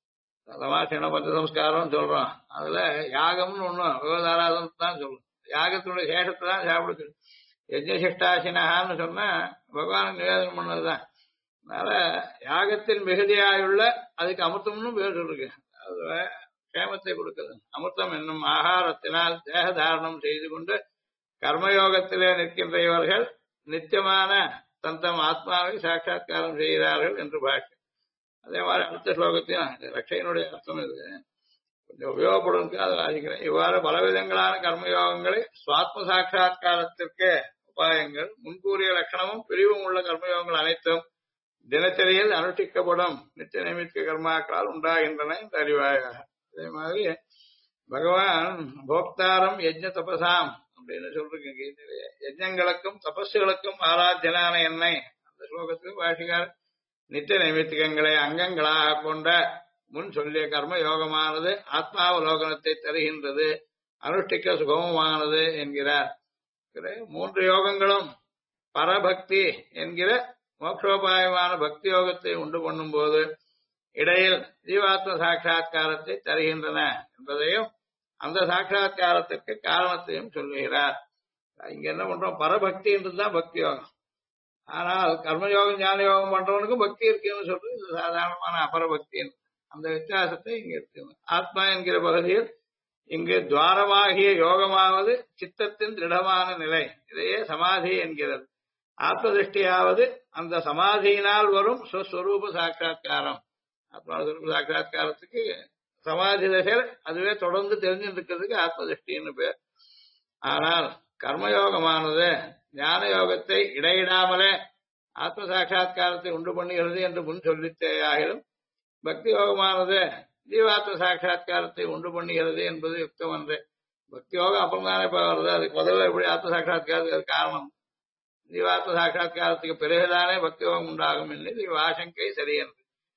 தமாசின பஞ்சசம்ஸ்காரம் சொல்றோம். அதுல யாகம்னு ஒண்ணும் விவகாராதம் தான் சொல்றோம். யாகத்தினுடைய சேஷத்தை தான் சாப்பிடுது. யஜ்ஞசிஷ்டாசினஹான்னு சொன்னா பகவானுக்கு நிவேதனம் பண்ணதுதான். அதனால யாகத்தின் மிகுதியாயுள்ள அதுக்கு அமிர்தம்னு பேர் சொல்லுங்க. அது கேமத்தை கொடுக்குது. அமிர்தம் என்னும் ஆகாரத்தினால் தேக தாரணம் செய்து கொண்டு கர்மயோகத்திலே நிற்கின்ற இவர்கள் நித்தியமான தந்தம் ஆத்மாவை சாட்சா்காரம் செய்கிறார்கள் என்று பாட்டு. அதே மாதிரி அடுத்த ஸ்லோகத்தையும் ரட்சையினுடைய அர்த்தம் இது கொஞ்சம் உபயோகப்படும் அதை வாசிக்கிறேன். இவ்வாறு பலவிதங்களான கர்மயோகங்களை சுவாத்ம சாட்சா்காரத்திற்கு உபாயங்கள் முன்கூறிய லட்சணமும் பிரிவும் உள்ள கர்மயோகங்கள் அனைத்தும் தினச்சரியில் அனுஷ்டிக்கப்படும் நித்திய நைமித்திக கர்மாக்களால் உண்டாகின்றன என்று அறிவாயாக. அதே மாதிரி பகவான் போக்தாரம் யஜ்ஞ தபசாம் அப்படின்னு சொல்றீங்க கீதையிலே. யஜ்ஞங்களுக்கும் தபஸுகளுக்கும் ஆராத்தியனான என்னை அந்த ஸ்லோகத்துக்கு பாஷிகார் நித்திய நைமித்திகங்களை அங்கங்களாக கொண்ட முன் சொல்லிய கர்ம யோகமானது ஆத்மாவலோகனத்தை தருகின்றது, அனுஷ்டிக்க சுகமமானது என்கிறார். 3 யோகங்களும் பரபக்தி என்கிற மோட்சோபாயமான பக்தி யோகத்தை உண்டு பண்ணும் போது இடையில் ஜீவாத்ம சாட்சா்காரத்தை தருகின்றன என்பதையும் அந்த சாட்சா்காரத்திற்கு காரணத்தையும் சொல்லுகிறார். இங்க என்ன பண்றோம், பரபக்தி என்றுதான் பக்தி யோகம். ஆனால் கர்மயோகம் ஞான யோகம் பண்றவனுக்கும் பக்தி இருக்குன்னு சொல்றது இது சாதாரணமான அபரபக்தி. அந்த வித்தியாசத்தை இங்க இருக்கு. ஆத்மா என்கிற பகுதியில் இங்கு துவாரமாகிய யோகமாவது சித்தத்தின் திருடமான நிலை, இதையே சமாதி என்கிறது. ஆத்ம திருஷ்டியாவது அந்த சமாதியினால் வரும் ஸ்வஸ்வரூப சாட்சா்காரம். ஆத்மஸ்வரூப சாட்சா்காரத்துக்கு சமாதி தசையில் அதுவே தொடர்ந்து தெரிஞ்சுட்டு இருக்கிறதுக்கு ஆத்ம திருஷ்டின்னு பேர். ஆனால் கர்மயோகமானது ஞான யோகத்தை இடையிடாமலே ஆத்ம சாட்சா்காரத்தை உண்டு பண்ணுகிறது என்று முன் சொல்லித்தேயாகிலும் பக்தி யோகமானது ஜீவாத்ம சாட்சா்காரத்தை உண்டு பண்ணுகிறது என்பது யுக்தம் என்று. பக்தி யோகம் அப்புறம் தானே இப்ப வருது. அதுக்கு முதல்ல எப்படி ஆத்ம சாட்சா்காரத்துக்கு காரணம் ஜீவாத்ம சாட்சா்காரத்துக்கு பிறகுதானே பக்தி யோகம் உண்டாகும் என்று வாசங்கை சரியன்று.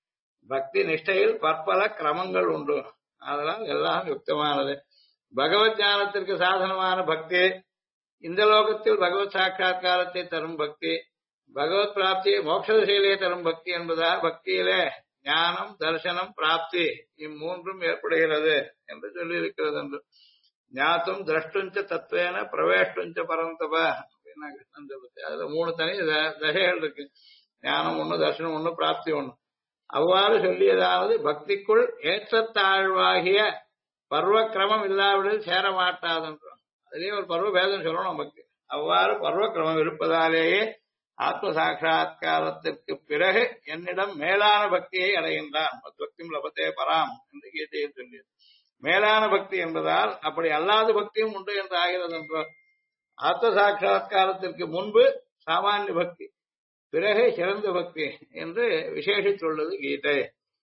பக்தி நிஷ்டையில் பற்பல கிரமங்கள் உண்டு, அதனால் எல்லாம் யுக்தமானது. பகவத் ஞானத்திற்கு சாதனமான பக்தி, இந்த லோகத்தில் பகவத் சாட்சா்காரத்தை தரும் பக்தி, பகவத் பிராப்தியை மோட்ச திசையிலே தரும் பக்தி என்பதாக பக்தியிலே ஞானம் தர்சனம் பிராப்தி இம்மூன்றும் ஏற்படுகிறது என்று சொல்லி இருக்கிறது. என்று ஞாத்தும் திரஷ்டுஞ்ச தத்துவேன பிரவேஷ்டுஞ்ச பரந்தப அப்படின்னா கிருஷ்ணன் சொல்லுது. அதுல 3 தனி தசைகள் இருக்கு. ஞானம் ஒண்ணு, தர்சனம் ஒண்ணு, பிராப்தி ஒண்ணு. அவ்வாறு சொல்லியதாவது பக்திக்குள் ஏற்றத்தாழ்வாகிய பர்வ கிரமம் இல்லாவிடில் சேர மாட்டாதென்றோம். அதுலயே ஒரு பர்வ பேதம் சொல்லணும் பக்தி. அவ்வாறு பர்வ கிரமம் இருப்பதாலேயே ஆத்ம சாட்சா்காரத்திற்கு பிறகு என்னிடம் மேலான பக்தியை அடைகின்றான். பக்தியும் லபத்தே பராம் என்று கீதையில் சொல்லியது. மேலான பக்தி என்பதால் அப்படி அல்லாத பக்தியும் உண்டு என்று ஆகிறது என்றார். ஆத்ம சாட்சா்காரத்திற்கு முன்பு சாமானிய பக்தி, பிறகு சிறந்த பக்தி என்று விசேஷித்துள்ளது கீதை.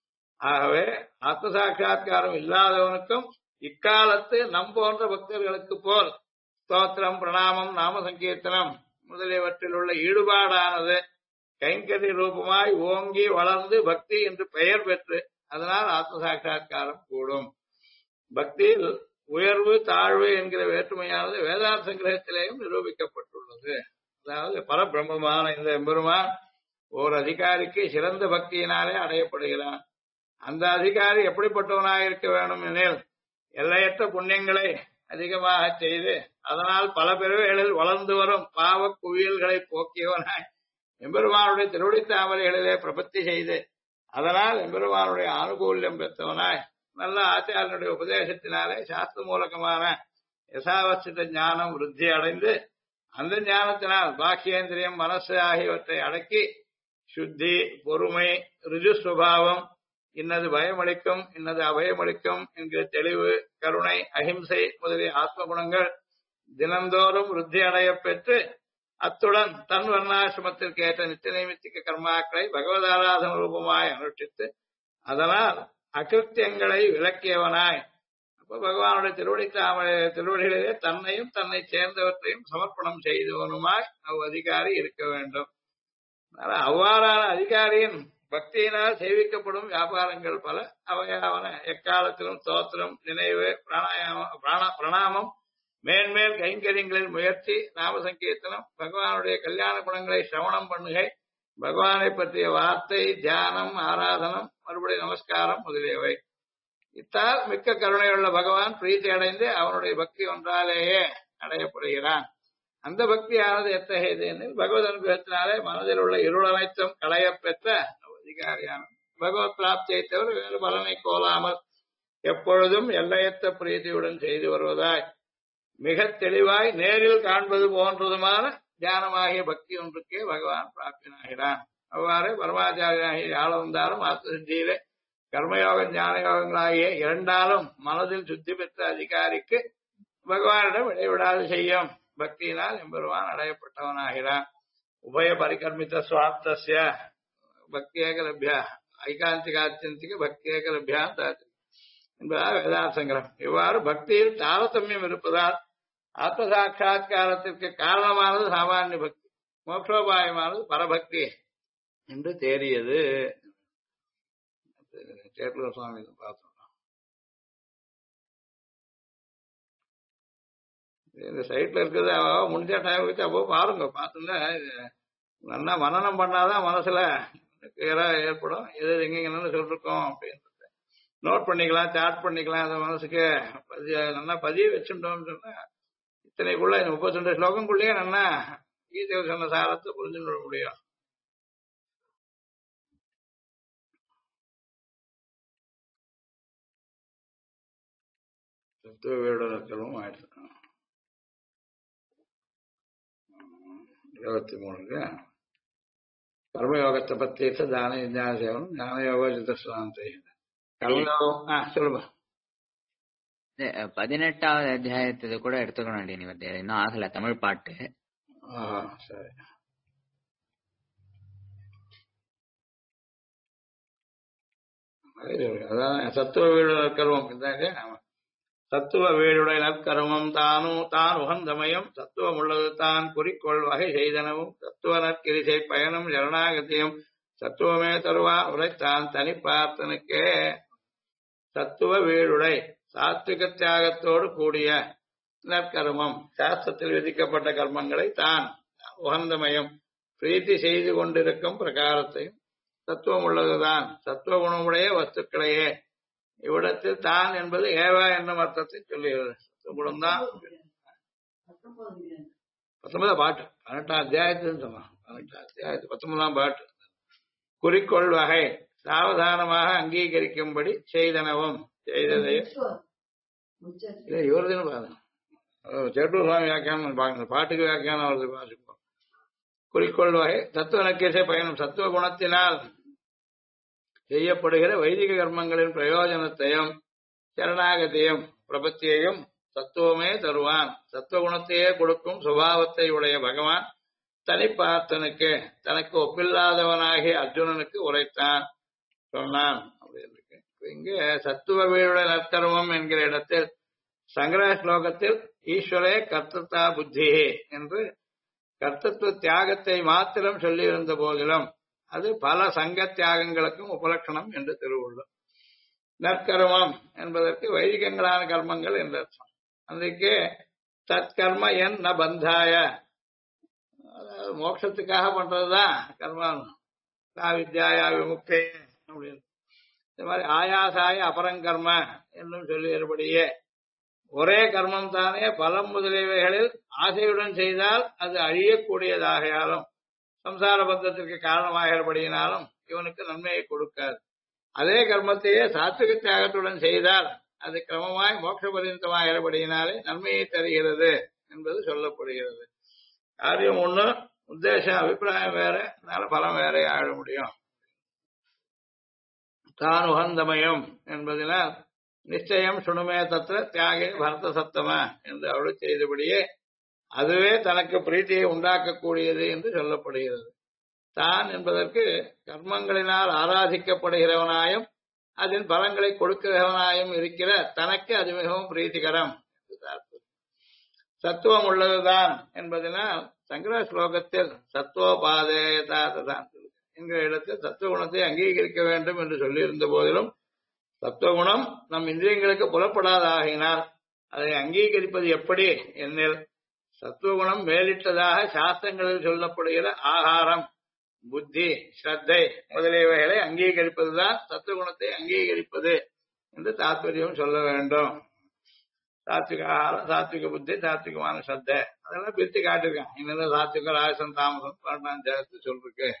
ஆகவே ஆத்ம சாட்சா்காரம் இல்லாதவனுக்கும் இக்காலத்து நம் போன்ற பக்தர்களுக்கு போல் ஸ்தோத்திரம், பிரணாமம், நாம சங்கீர்த்தனம் முதலியவற்றில் உள்ள ஈடுபாடானது கைங்கரிய ரூபமாய் ஓங்கி வளர்ந்து பக்தி என்று பெயர் பெற்று அதனால் ஆத்ம சாட்சா்காரம் கூடும். பக்தியில் உயர்வு தாழ்வு என்கிற வேற்றுமையானது வேதாந்த சங்கிரகத்திலேயும் நிரூபிக்கப்பட்டுள்ளது. அதாவது பரபிரம்மமான இந்த எம்பெருமான் ஓர் அதிகாரிக்கு சிறந்த பக்தியினாலே அடையப்படுகிறான். அந்த அதிகாரி எப்படிப்பட்டவனாக இருக்க வேண்டும் எனில் எல்லையற்ற புண்ணியங்களை அதிகமாக செய்து அதனால் பல பிறவைகளில் வளர்ந்து வரும் பாவ குவியல்களை போக்கியவனாய் எம்பெருமானுடைய திருவடி தாமரைகளிலே பிரபத்தி செய்து அதனால் எம்பெருமானுடைய ஆனுகூல்யம் பெற்றவனாய் நல்ல ஆச்சாரனுடைய உபதேசத்தினாலே சாஸ்திர மூலகமான யசாவஸ்தித ஞானம் விருத்தி அடைந்து அந்த ஞானத்தினால் பாக்கியேந்திரியம் மனசு ஆகியவற்றை அடக்கி சுத்தி பொறுமை ருஜு சுபாவம் இன்னது பயமளிக்கும் இன்னது அபயமளிக்கும் என்கிற தெளிவு கருணை அஹிம்சை முதலிய ஆத்ம குணங்கள் தினந்தோறும் விருத்தி அடைய பெற்று அத்துடன் தன் வர்ணாசிரமத்திற்கு ஏற்ற நித்திய நைமித்திக கர்மாக்களை பகவதாராதன ரூபமாய் அனுஷ்டித்து அதனால் அகிருத்தியங்களை விளக்கியவனாய் அப்ப பகவானுடைய திருவடிகளிலே தன்னையும் தன்னை சேர்ந்தவற்றையும் சமர்ப்பணம் செய்தவனுமாய் அதிகாரி இருக்க வேண்டும். அவ்வாறான அதிகாரியின் பக்தியினால் சேவிக்கப்படும் வியாபாரங்கள் பல அவையாவன எக்காலத்திலும் ஸ்தோத்திரம் நினைவு பிரணாமம் மேன்மேல் கைங்கரியங்களில் முயற்சி நாம சங்கீர்த்தனம் பகவானுடைய கல்யாண குணங்களை சிரவணம் பண்ணுகை பகவானை பற்றிய வார்த்தை தியானம் ஆராதனம் மறுபடி நமஸ்காரம் முதலியவை. இத்தால் மிக்க கருணையுள்ள பகவான் பிரீத்தி அடைந்து அவனுடைய பக்தி ஒன்றாலேயே அடையப்படுகிறான். அந்த பக்தியானது எத்தகையது எனில் பகவத் அனுகிரகத்தினாலே மனதில் உள்ள இருள் அனைத்தும் களைய பெற்ற அதிகாரியான பகவத் பிராப்தியை தவிர வேறு பலனை கோலாமல் எப்பொழுதும் எல்லையற்ற பிரீத்தியுடன் செய்து வருவதாய் மிக தெளிவாய் நேரில் காண்பது போன்றதுமான தியானமாகிய பக்தி ஒன்றுக்கே பகவான் பிராப்தினாகிறான். அவ்வாறு பரமாச்சாரியனாகிய ஆளவந்தாரும் ஆத்மசித்தியிலே கர்மயோக ஞான யோகங்களாகிய இரண்டாலும் மனதில் சுத்தி பெற்ற அதிகாரிக்கு பகவானிடம் இடைவிடாது செய்யும் பக்தியினால் எம்பெருமான் அடையப்பட்டவனாகிறான். உபய பரிகர்மித்த சுவார்த்தஸ்ய பக்தி ஏகலபியா ஐகாந்திகாத்தியந்திக பக்தி ஏகலபியா என்பதாக வேதாசங்கரம். இவ்வாறு பக்தியில் தாரதமியம் இருப்பதால் ஆத்ம சாட்சா்காரத்திற்கு காரணமானது சாமானிய பக்தி, மோட்சோபாயமானது பரபக்தி என்று தேறியது. சேட்டூர் சுவாமி பார்த்தோம். இந்த சைட்ல இருக்கிறது முடிஞ்ச டைம் வச்சு அப்போ பாருங்க, பார்த்துன்னா நல்லா மனநம் பண்ணாதான் மனசுல கிளியரா ஏற்படும். எது எங்கெங்கன்னு சொல்லிருக்கோம் அப்படின்றது நோட் பண்ணிக்கலாம், சார்ட் பண்ணிக்கலாம். அந்த மனசுக்கு நல்லா பதிய வச்சுட்டோம்னு சொன்னா இத்தனைக்குள்ள 32 ஸ்லோகங்குள்ளேயே நல்லா கீதையில் சொன்ன சாரத்தை புரிஞ்சு கொள்ள முடியும். தத்துவ வேடுதலும் ஆயிடுச்சு. 23 கர்மயோகத்தை பத்தி தான விஞ்ஞான சேவனம் ஞானயோக சித்தஸ்தானம் செய்யுது. கர்மயோகம் சொல்லுங்க. 18வது அத்தியாயத்தை கூட எடுத்துக்கணும். இன்னும் ஆகல தமிழ் பாட்டு. சரி. அதான் சத்துவ வீடு கர்மம் இதாங்க. தத்துவ வீடுடைய நற்கர்மம் தான் உகந்தமயம் தத்துவம் உள்ளது தான் குறிக்கோள் வகை செய்தனவும் தத்துவ நற்கிரிசை பயணம் ஜரணாகத்தியம் தத்துவமே தருவா உரைத்தான் தனிப்பார்த்தனுக்கே. தத்துவ வீடுடை சாத்விக தியாகத்தோடு கூடிய நற்கர்மம் சாஸ்திரத்தில் விதிக்கப்பட்ட கர்மங்களை தான் உகந்தமயம் பிரீத்தி செய்து கொண்டிருக்கும் பிரகாரத்தையும் தத்துவம் உள்ளதுதான் தத்துவ குணமுடைய வஸ்துக்களையே இவ்விடத்தில் தான் என்பது ஏவா என்னும் அர்த்தத்தை சொல்லுகிறது. குணம்தான் 19 பாட்டு 18ஆம் அத்தியாயத்துன்னு சொன்னான். 18ஆம் அத்தியாயத்து 19ஆம் பாட்டு. குறிக்கோள் வகை சாவதானமாக அங்கீகரிக்கும்படி செய்தனவும் செய்ததையும் இவரதுன்னு பாருங்க. சேட்டூர் சுவாமி வியாக்கியானம் பாருங்க. பாட்டுக்கு வியாக்கியானம் அவரது வாசிப்போம். குறிக்கோள் வகை தத்துவ நற்கிரிசை பயணம் சத்துவ குணத்தினால் செய்யப்படுகிற வைதிக கர்மங்களின் பிரயோஜனத்தையும் சரணாகதியும் பிரபத்தியையும் தத்துவமே தருவான். தத்துவ குணத்தையே கொடுக்கும் சுபாவத்தை உடைய பகவான் தனிப்பார்த்தனுக்கு தனக்கு ஒப்பில்லாதவனாகிய அர்ஜுனனுக்கு உரைத்தான் சொன்னான் அப்படின்னு இருக்கு. இங்கு சத்துவ வீடுடைய நற்கர்மம் என்கிற இடத்தில் சங்கர ஸ்லோகத்தில் ஈஸ்வரே கர்த்தத்தா புத்தி என்று கர்த்தத்துவ தியாகத்தை மாத்திரம் சொல்லியிருந்த போதிலும் அது பல சங்க தியாகங்களுக்கும் உபலட்சணம் என்று திருவுள்ளம். நற்கர்மம் என்பதற்கு வைதிகங்களான கர்மங்கள் என்ற அர்த்தம். அதுக்கு தற்கர்ம என் ந பந்தாய மோட்சத்துக்காக பண்றதுதான் கர்மம். வித்யாயா விமுக்தே அப்படின்னு இந்த மாதிரி ஆயாசாய அபரங்கர்ம என்றும் சொல்லியபடியே ஒரே கர்மம் தானே பலம் முதலியவைகளில் ஆசையுடன் செய்தால் அது அழியக்கூடியதாகையாலும் சம்சார பந்தத்திற்கு காரணமாகிறபடியினாலும் இவனுக்கு நன்மையை கொடுக்காது. அதே கர்மத்தையே சாத்விக தியாகத்துடன் செய்தால் அது கிரமமாய் மோட்ச பரியந்தமாகிறபடியினாலே நன்மையை தருகிறது என்பது சொல்லப்படுகிறது. காரியம் ஒண்ணு, உத்தேசம் அபிப்பிராயம் வேற, அதனால பலம் வேற ஆக முடியும். தான் உகந்தமயம் என்பதனால் நிச்சயம் சுணுமே தத்திர தியாகே பரத சத்தம என்று அவள் செய்தபடியே அதுவே தனக்கு பிரீத்தியை உண்டாக்கக்கூடியது என்று சொல்லப்படுகிறது. தான் என்பதற்கு கர்மங்களினால் ஆராதிக்கப்படுகிறவனாயும் அதன் பலங்களை கொடுக்கிறவனாயும் இருக்கிற தனக்கு அது மிகவும் பிரீத்திகரம் என்று சத்துவம் உள்ளதுதான் என்பதனால் சங்கர ஸ்லோகத்தில் சத்துவோபாதேதான் என்கிற இடத்தில் சத்துவகுணத்தை அங்கீகரிக்க வேண்டும் என்று சொல்லியிருந்த போதிலும் சத்துவகுணம் நம் இந்திரியங்களுக்கு புலப்படாத ஆகினால் அதை அங்கீகரிப்பது எப்படி என்னில் சத்துவகுணம் மேலிட்டதாக சாஸ்திரங்களில் சொல்லப்படுகிற ஆகாரம், புத்தி, ஸ்ரத்தை முதலியவைகளை அங்கீகரிப்பதுதான் சத்துவகுணத்தை அங்கீகரிப்பது என்று தாத்பரியம் சொல்ல வேண்டும். சாத்விக ஆகாரம், சாத்விக புத்தி, சாத்விகமான ஸ்ரத்தை அதெல்லாம் பிரித்து காட்டிருக்கான். இன்னும் சாத்விக ராஜசம் தாமசம் 12 சொல்லிருக்கு.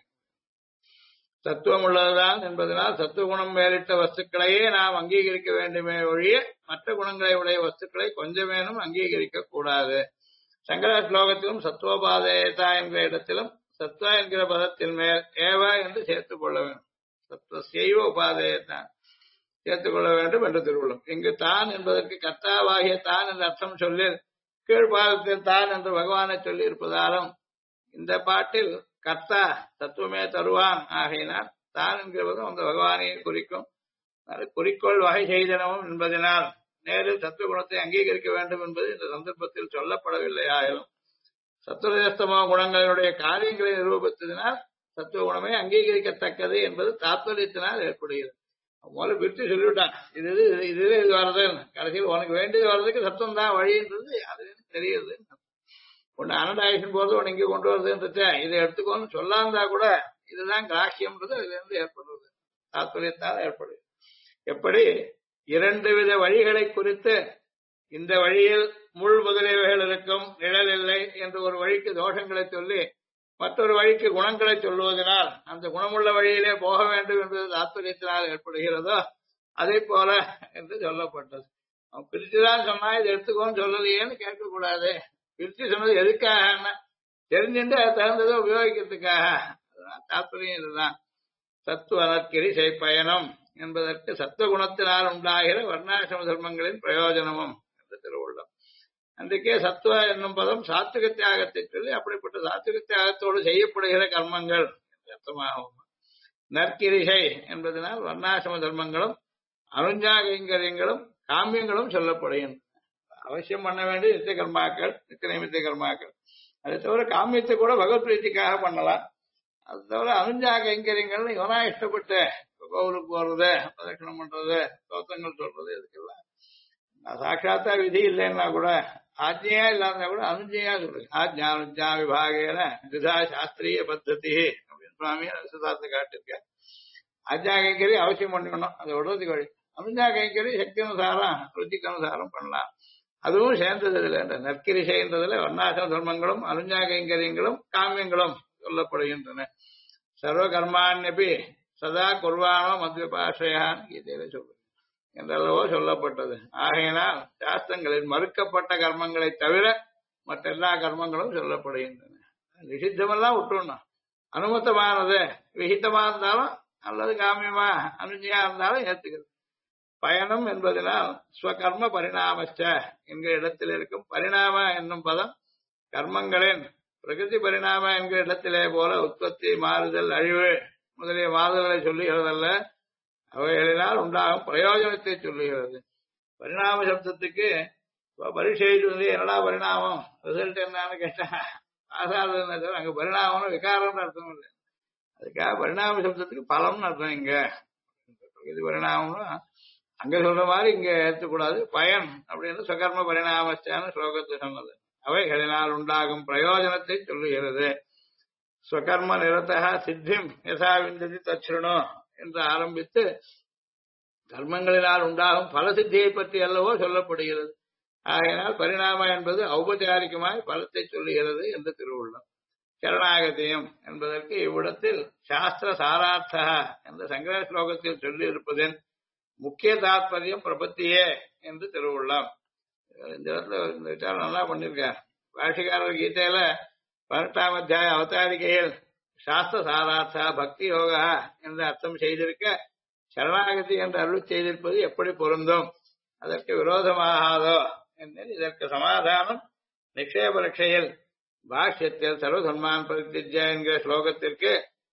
சத்துவம் உள்ளதுதான் என்பதனால் சத்துவகுணம் மேலிட்ட வஸ்துக்களையே நாம் அங்கீகரிக்க வேண்டுமே ஒழிய மற்ற குணங்களை உடைய வஸ்துக்களை கொஞ்சமேனும் அங்கீகரிக்க கூடாது. சங்கர ஸ்லோகத்திலும் சத்துவோபாதேயதா என்கிற இடத்திலும் சத்வா என்கிற பதத்தின் மேல் ஏவ என்று சேர்த்துக் கொள்ள வேண்டும். சத்வசைவ உபாதேயத்தான் சேர்த்துக் கொள்ள வேண்டும் என்று திருவுள்ளம். இங்கு தான் என்பதற்கு கர்த்தாவாகிய தான் என்ற அர்த்தம் சொல்லி கீழ்பாதத்தில் தான் என்று பகவானை சொல்லி இருப்பதாலும் இந்த பாட்டில் கர்த்தா தத்துவமே தருவான் ஆகையினால் தான் என்கிறதும் அந்த பகவானையை குறிக்கும். குறிக்கோள் வகை செய்தனமும் என்பதனால் நேரில் சத்துவ குணத்தை அங்கீகரிக்க வேண்டும் என்பது இந்த சந்தர்ப்பத்தில் சொல்லப்படவில்லை. ஆயினும் சத்துவரஜஸ்தமோ குணங்களுடைய காரியங்களை நிரூபித்ததினால் சத்துவ குணமே அங்கீகரிக்கத்தக்கது என்பது தாத்பரியத்தினால் ஏற்படுகிறது. முதல்ல பிரித்து சொல்லிவிட்டான், இது வர்றது கடைசியில் உனக்கு வேண்டியது வர்றதுக்கு சத்துவம் தான் வழின்றது அது தெரியுது. ஒன்னு அனடாயிஷன் போது உன்னை இங்கே கொண்டு வருதுன்றது இதை எடுத்துக்கோன்னு சொல்லாந்தா கூட இதுதான் கிராக்கியம்ன்றது அதுல இருந்து ஏற்படுறது, தாத்பரியத்தால் ஏற்படுது. எப்படி 2 வித வழிகளை குறித்து இந்த வழியில் முள் முதலியவைகள் இருக்கும், நிழல் இல்லை என்று ஒரு வழிக்கு தோஷங்களை சொல்லி மற்றொரு வழிக்கு குணங்களை சொல்லுவதனால் அந்த குணமுள்ள வழியிலே போக வேண்டும் என்பது தாத்பரியத்தினால் ஏற்படுகிறதோ அதே போல என்று சொல்லப்பட்டது. அவன் பிரிச்சுதான் சொன்னா இதை எடுத்துக்கோன்னு சொல்லலையேன்னு கேட்கக்கூடாது. பிரிச்சு சொன்னது எதுக்காக தெரிஞ்சுட்டு அதை தகுந்ததை உபயோகிக்கிறதுக்காக. அதனால் தாத்பரியம் இதுதான். சத்துவ நற்கிரிசை பயணம் என்பதற்கு சத்துவ குணத்தினால் உண்டாகிற வர்ணாசிரம தர்மங்களின் பிரயோஜனமும் என்று திருவுள்ளம். அன்றைக்கே சத்துவ என்னும் பதம் சாத்விக தியாகத்தை சொல்லி அப்படிப்பட்ட சாத்விக தியாகத்தோடு செய்யப்படுகிற கர்மங்கள் என்று அர்த்தமாகும். நற்கிரிசை என்பதனால் வர்ணாசிரம தர்மங்களும் அனுஞ்சா கைங்கரியங்களும் காமியங்களும் சொல்லப்படுகின்றன. அவசியம் பண்ண வேண்டிய நித்திய கர்மாக்கள், நித்திய நிமித்த கர்மாக்கள். அதை தவிர காமியத்தை கூட பகவத் பிரீத்திக்காக பண்ணலாம். அது தவிர அனுஞ்சா கைங்கரியங்கள்னு இவனா இஷ்டப்பட்டு கோவிலுக்கு போறது, பிரதட்சணம் பண்றது, தோத்தங்கள் சொல்றது, இதுக்கெல்லாம் சாட்சாத்தா விதி இல்லைன்னா கூட ஆஜ்ஞையா இல்லாத கூட அனுஜையா சொல்றது. ஆஜ்ஞா அனுஜா விபாகேன திதா சாஸ்திரிய பத்ததி அப்படின்னு சுவாமியை சித்தார்த்த காட்டிருக்க. ஆஜ்ஞா கைங்கரியம் அவசியம் பண்ணிக்கணும், அதை விடுறதுக்கு வழி. அனுஜா கைங்கரியம் சக்தி அனுசாரம் ருச்சிக்கு அனுசாரம் பண்ணலாம். அதுவும் சேர்ந்தது இல்லை. நற்கிரிசைன்றதுல வர்ணாசிரம தர்மங்களும் அனுஜா கைங்கரியங்களும் காமியங்களும் சொல்லப்படுகின்றன. சர்வ கர்மான்யபி சதா குர்வானோ மத்விபாஷயான் கீதையில சொல்றது என்றளவோ சொல்லப்பட்டது. ஆகையினால் சாஸ்திரங்களில் மறுக்கப்பட்ட கர்மங்களை தவிர மற்ற எல்லா கர்மங்களும் சொல்லப்படுகின்றன. நிஷித்தமெல்லாம் விட்டுணும். அனுமத்தமானது விஹித்தமா இருந்தாலும் அல்லது காமியமா அனுஜையா இருந்தாலும் ஏத்துக்கிறது. பயணம் என்பதனால் ஸ்வகர்ம பரிணாமச்ச என்கிற இடத்தில் இருக்கும் பரிணாம என்னும் பதம் கர்மங்களின் பிரகிருதி பரிணாம என்கிற இடத்திலே போல உற்பத்தி, மாறுதல், அழிவு முதலிய மாறுதல்களை சொல்லுகிறதல்ல, அவைகளினால் உண்டாகும் பிரயோஜனத்தை சொல்லுகிறது. பரிணாம சப்தத்துக்கு பரீட்சை சொல்லி என்னடா பரிணாமம் ரிசல்ட் என்னன்னு கேட்டா ஆசாரம் அங்க பரிணாமம்னு விகாரம்னு அர்த்தம் இல்லை. அதுக்காக பரிணாம சப்தத்துக்கு பலம்னு அர்த்தம். இங்க இது பரிணாமம்னா அங்க சொல்ற மாதிரி இங்க ஏற்றக்கூடாது. பயன் அப்படின்னு சுகர்ம பரிணாமச்சான ஸ்லோகத்தை சொன்னது அவைகளினால் உண்டாகும் பிரயோஜனத்தை சொல்லுகிறது. ஸ்வகர்ம நிரதா சித்திம் யசா விந்ததி தச்சுணோ என்று ஆரம்பித்து கர்மங்களினால் உண்டாகும் பல சித்தியை பற்றி அல்லவோ சொல்லப்படுகிறது. ஆகையினால் பரிணாமம் என்பது ஔபச்சாரிகமாய் பலத்தை சொல்லுகிறது என்று திருவுள்ளம். சரணாகதியும் என்பதற்கு இவ்விடத்தில் சாஸ்திர சாரார்த்தா என்ற சங்கர ஸ்லோகத்தில் சொல்லியிருப்பதின் முக்கிய தாத்பரியம் பிரபத்தியே என்று திருவுள்ளம். இந்த இடத்துல இந்த விசாரம் நல்லா பண்ணிருக்கார் பாஷிகாரர். கீதையில 18ஆம் அத்தியாய அவதாரிகையில் சாஸ்திர சாரார்த்தா பக்தி யோகா என்று அர்த்தம் செய்திருக்க சரணாகதி என்று அருள் செய்திருப்பது எப்படி பொருந்தும், அதற்கு விரோதமாகாதோ என்று இதற்கு சமாதானம் நிக்ஷேபரட்சையில் பாஷ்யத்தில் சர்வசன்மான் பரித்திஜ்ய என்கிற ஸ்லோகத்திற்கு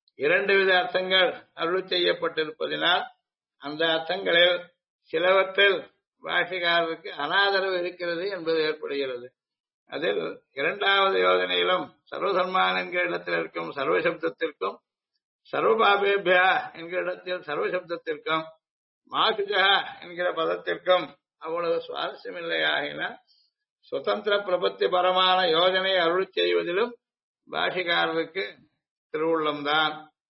2 வித அர்த்தங்கள் அருள் செய்யப்பட்டிருப்பதினால் அந்த அர்த்தங்களில் சிலவற்றில் பாஷிகாரருக்கு அனாதரவு இருக்கிறது என்பது ஏற்படுகிறது. அதில் 2வது யோஜனையிலும் சர்வசன்மான் என்கிற இடத்தில் இருக்கும் சர்வசப்தத்திற்கும் சர்வபாபேபியா என்கிற இடத்தில் சர்வசப்தத்திற்கும் மாசுஜா என்கிற பதத்திற்கும் அவ்வளவு சுவாரஸ்யமில்லையாகினால் சுதந்திர பிரபத்தி பரமான யோஜனை அருள் செய்வதிலும் பாஷிகாரருக்கு திருவுள்ளம்தான்.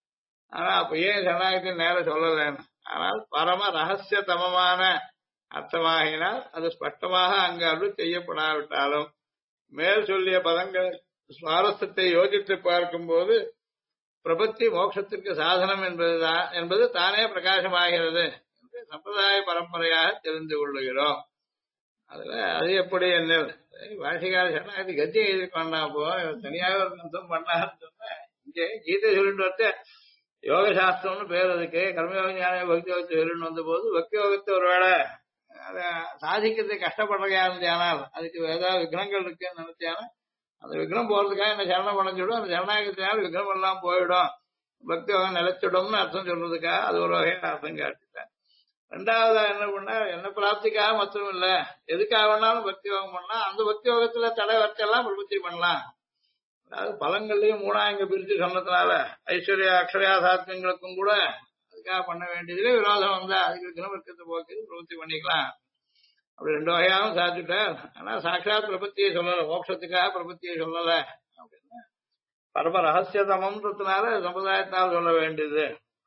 ஆனா அப்ப ஏன் சரணாகதி நேரம் சொல்லலேன்னு, ஆனால் பரம ரகசியதமமான அர்த்தமாகினால் அது ஸ்பஷ்டமாக அங்கு அருள் செய்யப்படாவிட்டாலும் மேல் சொல்லிய பதங்கள் சுவாரஸ்யத்தை யோசித்து பார்க்கும்போது பிரபத்தி மோட்சத்திற்கு சாதனம் என்பது தானே பிரகாசமாகிறது என்று சம்பிரதாய பரம்பரையாக தெரிந்து கொள்ளுகிறோம். அதுல அது எப்படி என்ன பாஷிகார சரணாகதி கத்தியம் எழுதிக்கொண்டா போ தனியாக ஒரு கந்தம் பண்ணாருன்னு சொன்ன இங்கே கீதை சொல்லிட்டு வந்து யோக சாஸ்திரம்னு பேர் அதுக்கு கர்மயோக ஞான பக்தி யோகத்தை சொல்லிட்டு வந்த போது பக்தி யோகத்தை ஒருவேளை அதை சாதிக்கிறதுக்கு கஷ்டப்படுறதா இருந்தேனால் அதுக்கு ஏதாவது விக்னங்கள் இருக்குன்னு நினைச்சானா அந்த விக்னம் போறதுக்காக என்ன சரணம் பண்ணச்சுடும், அந்த சரணாகத்தினால விக்னம் எல்லாம் போயிடும், பக்தி யோகம் நிலைச்சிடும்னு அர்த்தம் சொல்றதுக்காக அது ஒரு வகையான அர்த்தம் காட்டிட்டேன். 2வதா என்ன பண்ணா என்ன பிராப்திக்காக மட்டும் இல்ல எதுக்காக வேணாலும் பக்தி யோகம் பண்ணலாம், அந்த பக்தி யோகத்துல தடை வச்செல்லாம் பிரபத்தி பண்ணலாம். அதாவது பலங்கள்லயும் 3ஆ இங்க பிரிச்சு சொன்னதுனால ஐஸ்வர்யா அக்ஷயா சாத்தியங்களுக்கும் கூட அதுக்காக பண்ண வேண்டியதுல விரோதம் வந்தா அதுக்கு விக்னவர்க்கத்தை போக்கு பிரபத்தி பண்ணிக்கலாம். அப்படி 2 வகையாகவும் சாதிச்சுட்டார். ஆனா சாட்சாத் பிரபத்தியை சொல்லல, மோட்சத்துக்காக பிரபத்தியை சொல்லல அப்படின்னா பரம ரகசியதமன்றதுனால சம்பிரதாயத்தால் சொல்ல வேண்டியது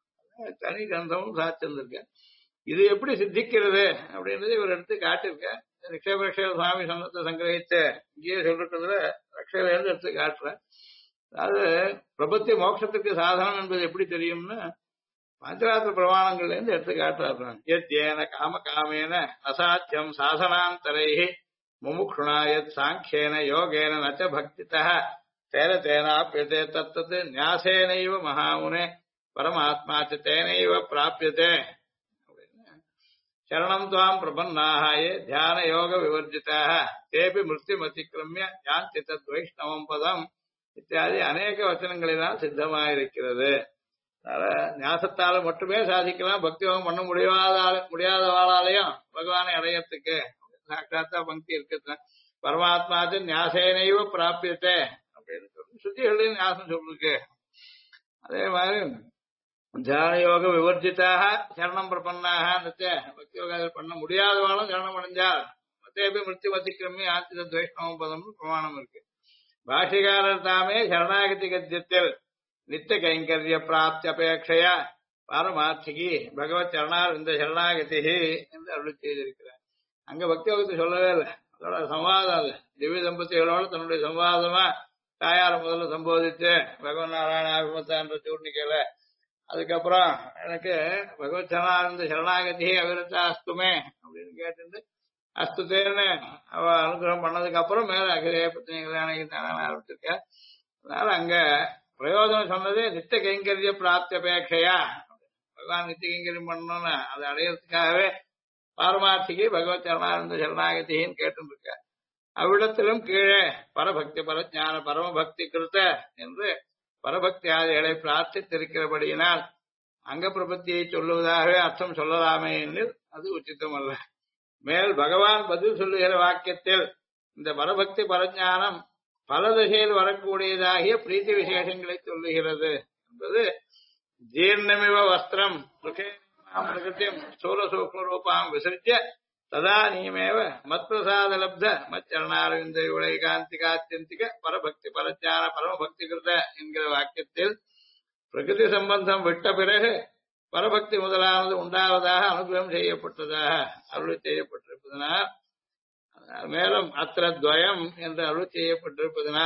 தனி கிரந்தமும் சாத்திருந்திருக்க. இது எப்படி சித்திக்கிறது அப்படின்றது இவர் எடுத்து காட்டிருக்க. ரிக்ஷபரக்ஷ சுவாமி சொன்னத்தை சங்கிரகித்து இங்கேயே சொல்றதுல ரக்ஷையிலிருந்து எடுத்து காட்டுறேன். அதாவது பிரபத்தி மோட்சத்துக்கு சாதனம் என்பது எப்படி தெரியும்னு பஞ்சராத்திர பிரமாணங்கள்ல இருந்து எடுத்து காட்டுறாங்க. ஏன காம காமேன அசாத்தியம் சாசனாந்தரை முமுக்ஷுணா எத் சாங்கியேன யோகேன நச்ச பக்திதா தேன தேனாப்யதே தத்தது ஞாசேனைவ மகாமுனே பரமாத்மா தேனைவ பிராபியதே. சரணம் துவாம் பிரபன்னாக ஏ தியான யோக விவர்ஜிதாக தேபி மிருத்யுமதிக்கிரமிய யாந்தி தத் வைஷ்ணவம் பதம் இத்தியாதி அநேக வச்சனங்களினால் சித்தமாயிருக்கிறது. ஞாசத்தால மட்டுமே சாதிக்கலாம், பக்தி யோகம் பண்ண முடியாதவாளாலையும் பகவானை அடையறதுக்கு சாட்சாத்தா பக்தி இருக்கிறது. பரமாத்மாச்சு ஞாசேனைவ பிராபியத்தே அப்படின்னு சொல்லி சுத்திகளின் ஞாசம் சொல்லிருக்கு. அதே மாதிரி தியான யோக விவர்ஜிதாக சரணம் பிரபன்னாக பக்தி யோகம் பண்ண முடியாதவாளும் சரணம் அடைஞ்சால் மத்தேபி மிருத்யு மதிக்கிரமி ஆத்திர துவைஷ்ணவம் பதம்னு பிரமாணம் இருக்கு. பாஷிகாரர் தாமே சரணாகதி கத்தியத்தில் நித்திய கைங்கரிய பிராப்தி அபேட்சையா பாரமார்த்திகி பகவத் சரணார் இந்த சரணாகதி என்று அருள் செய்திருக்கிறார். அங்க பக்தி யோகத்தை சொல்லவே இல்லை, அதோட சம்வாதம் அது திவ்ய தம்பதிகளோட தன்னுடைய சம்வாதமா தாயார முதல்ல சம்போதிச்சு பகவன் நாராயணாபிமத்தான்ற சூர்ணிக்கையில அதுக்கப்புறம் எனக்கு பகவத் சரணானந்த சரணாகதி அவிரத்தா அஸ்துமே அப்படின்னு கேட்டு அஸ்துதேன்னு அவ அனுகிரகம் பண்ணதுக்கு அப்புறம் மேல அகிலே பத்தினி கல்யாணம் ஆரம்பிச்சிருக்க. அதனால அங்க பிரயோஜனம் சொன்னது நித்திய கைங்கரிய பிராப்தி அபேட்சையா பகவான் நித்திய கைங்கரியம் பண்ணணும்னு அதை அடையிறதுக்காகவே பாரமார்த்திக்கு பகவத் சரணானந்த சரணாகதின்னு கேட்டுருக்க. அவ்விடத்திலும் கீழே பரபக்தி பரஜான பரமபக்தி கிருத்த என்று பரபக்தி ஆதிகளை பிரார்த்தித்திருக்கிறபடியினால் அங்க பிரபத்தியை சொல்லுவதாகவே அர்த்தம் சொல்லலாமே எனில் அது உச்சிதம் அல்ல. மேல் பகவான் பதில் சொல்லுகிற வாக்கியத்தில் இந்த பரபக்தி பரஜானம் பல திசையில் வரக்கூடியதாகிய பிரீத்தி விசேஷங்களை சொல்லுகிறது என்பது ஜீர்ணமிவ வஸ்திரம் பிரகிருத்தியம் ஸ்தூல சூக்ம ரூபாம் விசர்ஜ்ய ததா நீமேவ மத்பிரசாத லப்த மச்சரணாரவிந்த விளைகாந்திகாத்தியந்திக பரபக்தி பரஜான பரமபக்தி கிருத என்கிற வாக்கியத்தில் பிரகிருதி சம்பந்தம் விட்ட பிறகு பரபக்தி முதலானது உண்டாவதாக அனுகிரகம் செய்யப்பட்டதாக அருள் செய்யப்பட்டிருப்பதனால் மேலும் அத்திர துவயம் என்று அருள் செய்யப்பட்டிருப்பதனால்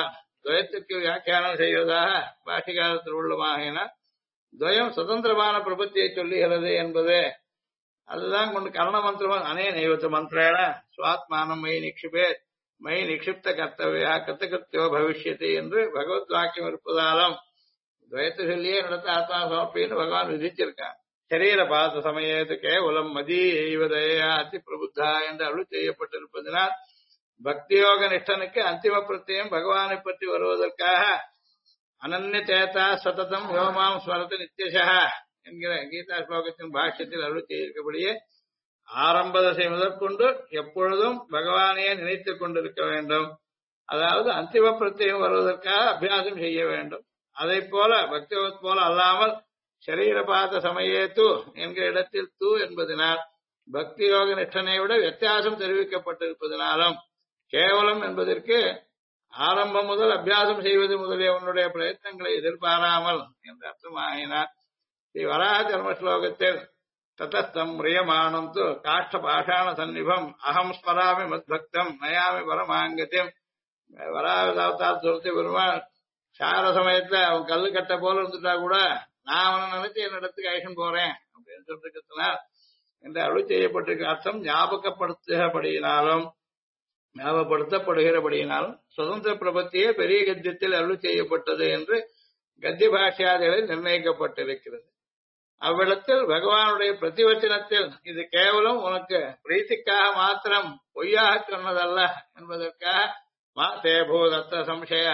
துவயத்திற்கு வியாக்கியானம் செய்வதாக பாஷிகாரத்தில் உள்ளமாகினால் துவயம் சுதந்திரமான பிரபத்தியை சொல்லுகிறது என்பது அதுதான் கொண்டு கர்ண மந்திரம் அனே நைவத்து மந்திரேன சுவாத்மானம் மை நிக்ஷிபே மை நிக்ஷிப்த கர்த்தவியா கிருத்தகிருத்தியோ பவிஷ்யத்தை என்று பகவத் வாக்கியம் இருப்பதாலும் துவயத்தை சொல்லியே நடத்த ஆத்மா சமர்ப்பின்னு பகவான் விதிச்சிருக்கான். சரீர பாத சமயத்து கேவலம் மதீவதயா அதி பிரபுத்தா என்று அருள் செய்யப்பட்டிருப்பதனால் பக்தியோக நிஷ்டனுக்கு அந்திம பிரத்தியம் பகவானை பற்றி வருவதற்காக அனன்ய சேதா சததம் யோமாம் ஸ்மரத்து நித்யசா என்கிற கீதா ஸ்லோகத்தின் பாஷ்யத்தில் அருள் செய்திருக்கபடியே ஆரம்ப தசை முதற்கொண்டு எப்பொழுதும் பகவானையே நினைத்துக் கொண்டிருக்க வேண்டும். அதாவது அந்திம பிரத்தியம் வருவதற்காக அபியாசம் செய்ய வேண்டும். அதை போல பக்தியோகத் போல அல்லாமல் சரீரபாத சமயேத்து என்கிற இடத்தில் தூ என்பதனால் பக்தி யோக நிஷ்டனை விட வித்தியாசம் தெரிவிக்கப்பட்டிருப்பதனாலும் கேவலம் என்பதற்கு ஆரம்பம் முதல் அபியாசம் செய்வது முதலிய உன்னுடைய பிரயத்னங்களை எதிர்பாராமல் என்று அர்த்தமாகினார். ஸ்ரீ வராக தர்ம ஸ்லோகத்தில் ததஸ்தம் பிரியமானம் து காஷ்ட பாஷாண சன்னிபம் அகம் ஸ்மராமி மத்பக்தம் நயாமி பரமாங்கத்தியம். வராக சொல்லிட்டு பெருமாள் சார சமயத்துல அவன் கல்லு கட்ட போல இருந்துட்டா கூட நான் அவனை நினைச்சு என் இடத்துக்கு அழைச்சிட்டு போறேன் அப்படின்னு சொல்லிருக்கிறதுனால் என்று அருள் செய்யப்பட்டிருக்க அர்த்தம் ஞாபகப்படுத்தப்படுகிறபடியினாலும் சுதந்திர பிரபத்தியே பெரிய கத்தியத்தில் அருள் செய்யப்பட்டது என்று கத்திய பாஷ்யாதிகளில் நிர்ணயிக்கப்பட்டிருக்கிறது. அவ்விடத்தில் பகவானுடைய பிரதிவச்சனத்தில் இது கேவலம் உனக்கு பிரீத்திக்காக மாத்திரம் பொய்யாக சொன்னதல்ல என்பதற்காக மா தேபூதத்த சம்சய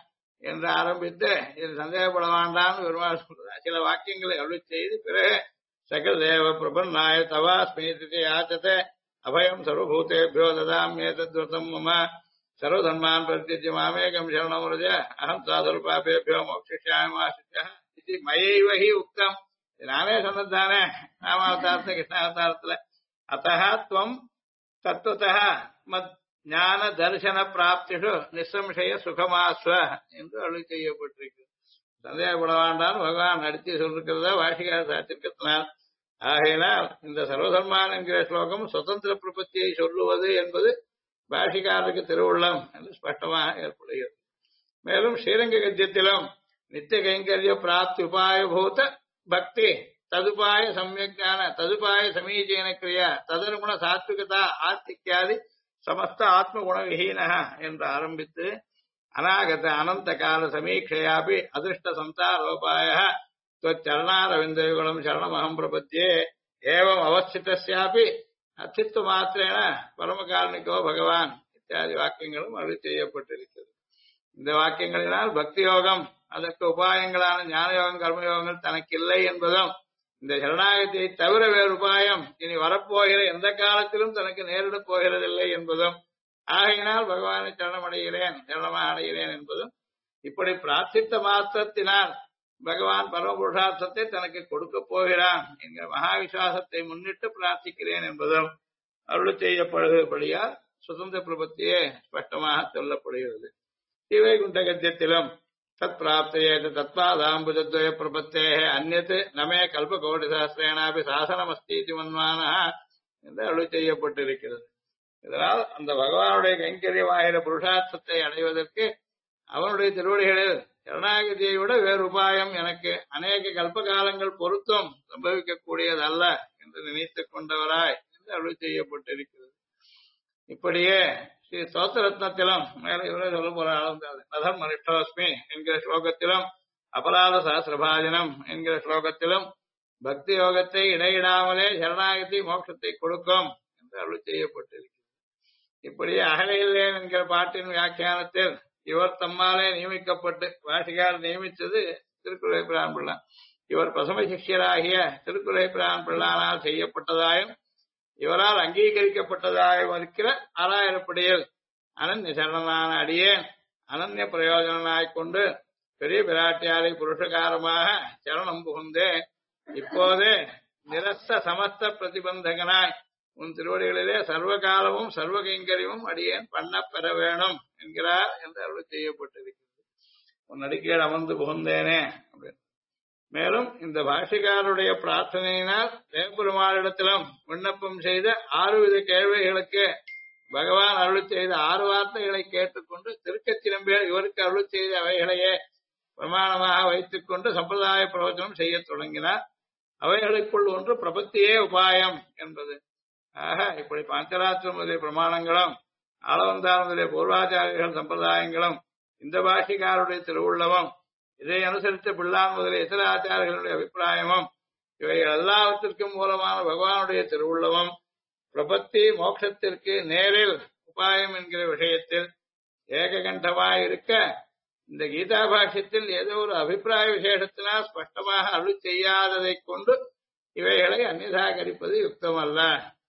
என்று ஆரம்பித்து இது சந்தேகப்பட வேண்டாம் பெருமாள் சில வாக்கியங்களை அருள் செய்து பிறகு சகதேவ பிரபன்னாய தவா ஸ்மீதி ஆச்சதே அபயம் சர்வபூதேபியோ ததாமியேதத்வதம் மம சர்வதன்மான் பிரத்யஜ்ய மாமேகம் சரணம் ரஜ அகம் சாதுர்பாபேபியோ மோக்ஷிஷ்யாமி இது மயைவஹி உக்தம். நானே சொன்னதுதானே ராமாவதாரத்துல கிருஷ்ணாவதாரத்துல அத்தஹா துவம் தத்துவத்தः மத் ஞான தரிசன பிராப்திஷு நிசம்சய சுகமாஸ்வ என்று அருள் செய்யப்பட்டிருக்கு. சந்தேகப்பட வேண்டாம் பகவான் நடித்து சொல்லிருக்கிறதா வாஷிகார சாத்திருக்கிறதுனால். ஆகையினால் இந்த சர்வதர்மான் என்கிற ஸ்லோகம் சுதந்திர பிரபத்தியை சொல்லுவது என்பது பாஷிகாரருக்கு திருவுள்ளம் என்று ஸ்பஷ்டமாக ஏற்படுகிறது. மேலும் ஸ்ரீரங்க கத்தியத்திலும் நித்திய கைங்கரிய பிராப்தி உபாயபூத பக்தி ததுபாய சமயக்கான ததுபாய சமீச்சீன கிரியா ததனுகுண சாத்விகதா ஆர்த்திக்யாதி சமஸ்த ஆத்ம குண விஹீன என்று ஆரம்பித்து அநாகத அனந்த கால சமீட்சையாபி அதிருஷ்ட சந்தாரோபாய சரணாரவிந்தயுகலம் சரணமகம் பிரபத்தியே ஏவம் அவஸ்திதாபி அத்தித்வ மாத்திரேன பரமகாரணிக்கோ பகவான் இத்தியாதி வாக்கியங்களும் அருள் செய்யப்பட்டிருக்கிறது. இந்த வாக்கியங்களினால் பக்தி யோகம் அதற்கு உபாயங்களான ஞான யோகம் கர்மயோகங்கள் தனக்கு இல்லை என்பதும் இந்த சரணாகதியை தவிர வேறு உபாயம் இனி வரப்போகிற எந்த காலத்திலும் தனக்கு நேரிடப் போகிறதில்லை என்பதும் ஆகையினால் பகவானை சரணமாக அடைகிறேன் என்பதும் இப்படி பிரார்த்தித்த மாத்திரத்தினால் பகவான் பரமபுருஷார்த்தத்தை தனக்கு கொடுக்க போகிறான் என்கிற மகா விசுவாசத்தை முன்னிட்டு பிரார்த்திக்கிறேன் என்பதும் அருள் செய்யப்படுகிறபடியால் சுதந்திர பிரபத்தியே ஸ்பஷ்டமாக சொல்லப்படுகிறது. ஸ்ரீவைகுண்ட கத்தியத்திலும் தத் பிராப்தேத தத்வாதாம்புஜத்வய பிரபத்தே அந்நத் நமே கல்பகோடி சாஸ்திரேனாபி சாசனமஸ்தி மன்மான என்று அருள் செய்யப்பட்டிருக்கிறது. இதனால் அந்த பகவானுடைய கைங்கரியமாகிற புருஷார்த்தத்தை அடைவதற்கு அவனுடைய திருவடிகளில் சரணாகதியை விட வேறு உபாயம் எனக்கு அநேக கல்பகாலங்கள் பொருத்தம் சம்பவிக்கக்கூடியதல்ல என்று நினைத்துக் கொண்டவராய் என்று அருள் செய்யப்பட்டிருக்கிறது. இப்படியே ஸ்ரீ ஸ்தோத்திரத்னத்திலும் மேல இவரே சொல்ல போற நதம் அனிஷ்டோஸ்மி என்கிற ஸ்லோகத்திலும் அபராத சாஸ்திரபாஜனம் என்கிற ஸ்லோகத்திலும் பக்தி யோகத்தை இடையிடாமலே சரணாகதி மோட்சத்தை கொடுக்கும் என்று அருள் செய்யப்பட்டிருக்கிறது. இப்படியே அகலையில்லேன் என்கிற பாட்டின் வியாக்கியானத்தில் இவர் தம்மாலே நியமிக்கப்பட்டு வாசிகார் நியமித்தது திருக்குறை பிரான் பிள்ளை. இவர் பசுமை சிஷ்யராகிய திருக்குறை பிரான் பிள்ளானால் செய்யப்பட்டதாயும் இவரால் அங்கீகரிக்கப்பட்டதாயும் இருக்கிற ஆறாயிரப்படியில் அனன்ய சரணனான அடியேன் அனன்ய பிரயோஜனாய்க் கொண்டு பெரிய பிராட்டியாரை புருஷகாரமாக சரணம் புகுந்தே இப்போதே நிரஸ்த சமஸ்த பிரதிபந்தகனாய் உன் திருவடிகளிலே சர்வகாலமும் சர்வ கைங்கரியமும் அடியேன் பண்ண பெற வேணும் என்கிறார் என்று அருள் செய்யப்பட்டிருக்கிறது. உன் அடிக்கீழ் அமர்ந்து புகுந்தேனே அப்படின்னு. மேலும் இந்த பாஷிகாருடைய பிரார்த்தனையினால் தேவபெருமாளிடத்திலும் விண்ணப்பம் செய்த 6 வித கேள்விகளுக்கு பகவான் அருளி செய்த 6 வார்த்தைகளை கேட்டுக்கொண்டு திருக்கச்சிலம்பியர் இவருக்கு அருளி செய்த அவைகளையே பிரமாணமாக வைத்துக் கொண்டு சம்பிரதாய பிரவச்சனம் செய்ய தொடங்கினார். அவைகளுக்குள் ஒன்று பிரபத்தியே உபாயம் என்பது. ஆக இப்படி பாஞ்சராத்திரம் முதலிய பிரமாணங்களும் ஆளவந்தார் முதலிய பூர்வாச்சாரியர்கள் சம்பிரதாயங்களும் இந்த பாஷிகாருடைய திருவுள்ளமும் இதை அனுசரித்த பிள்ளான் முதலிய இதர ஆச்சாரியர்களுடைய அபிப்பிராயமும் இவைகள் எல்லாவற்றிற்கும் மூலமான பகவானுடைய திருவுள்ளமும் பிரபத்தி மோட்சத்திற்கு நேரில் உபாயம் என்கிற விஷயத்தில் ஏககண்டமாய் இருக்க இந்த கீதா பாஷ்யத்தில் ஏதோ ஒரு அபிப்பிராய விசேஷத்தினால் ஸ்பஷ்டமாக அருள் செய்யாததை கொண்டு இவைகளை அந்நிதாகரிப்பது யுக்தமல்ல.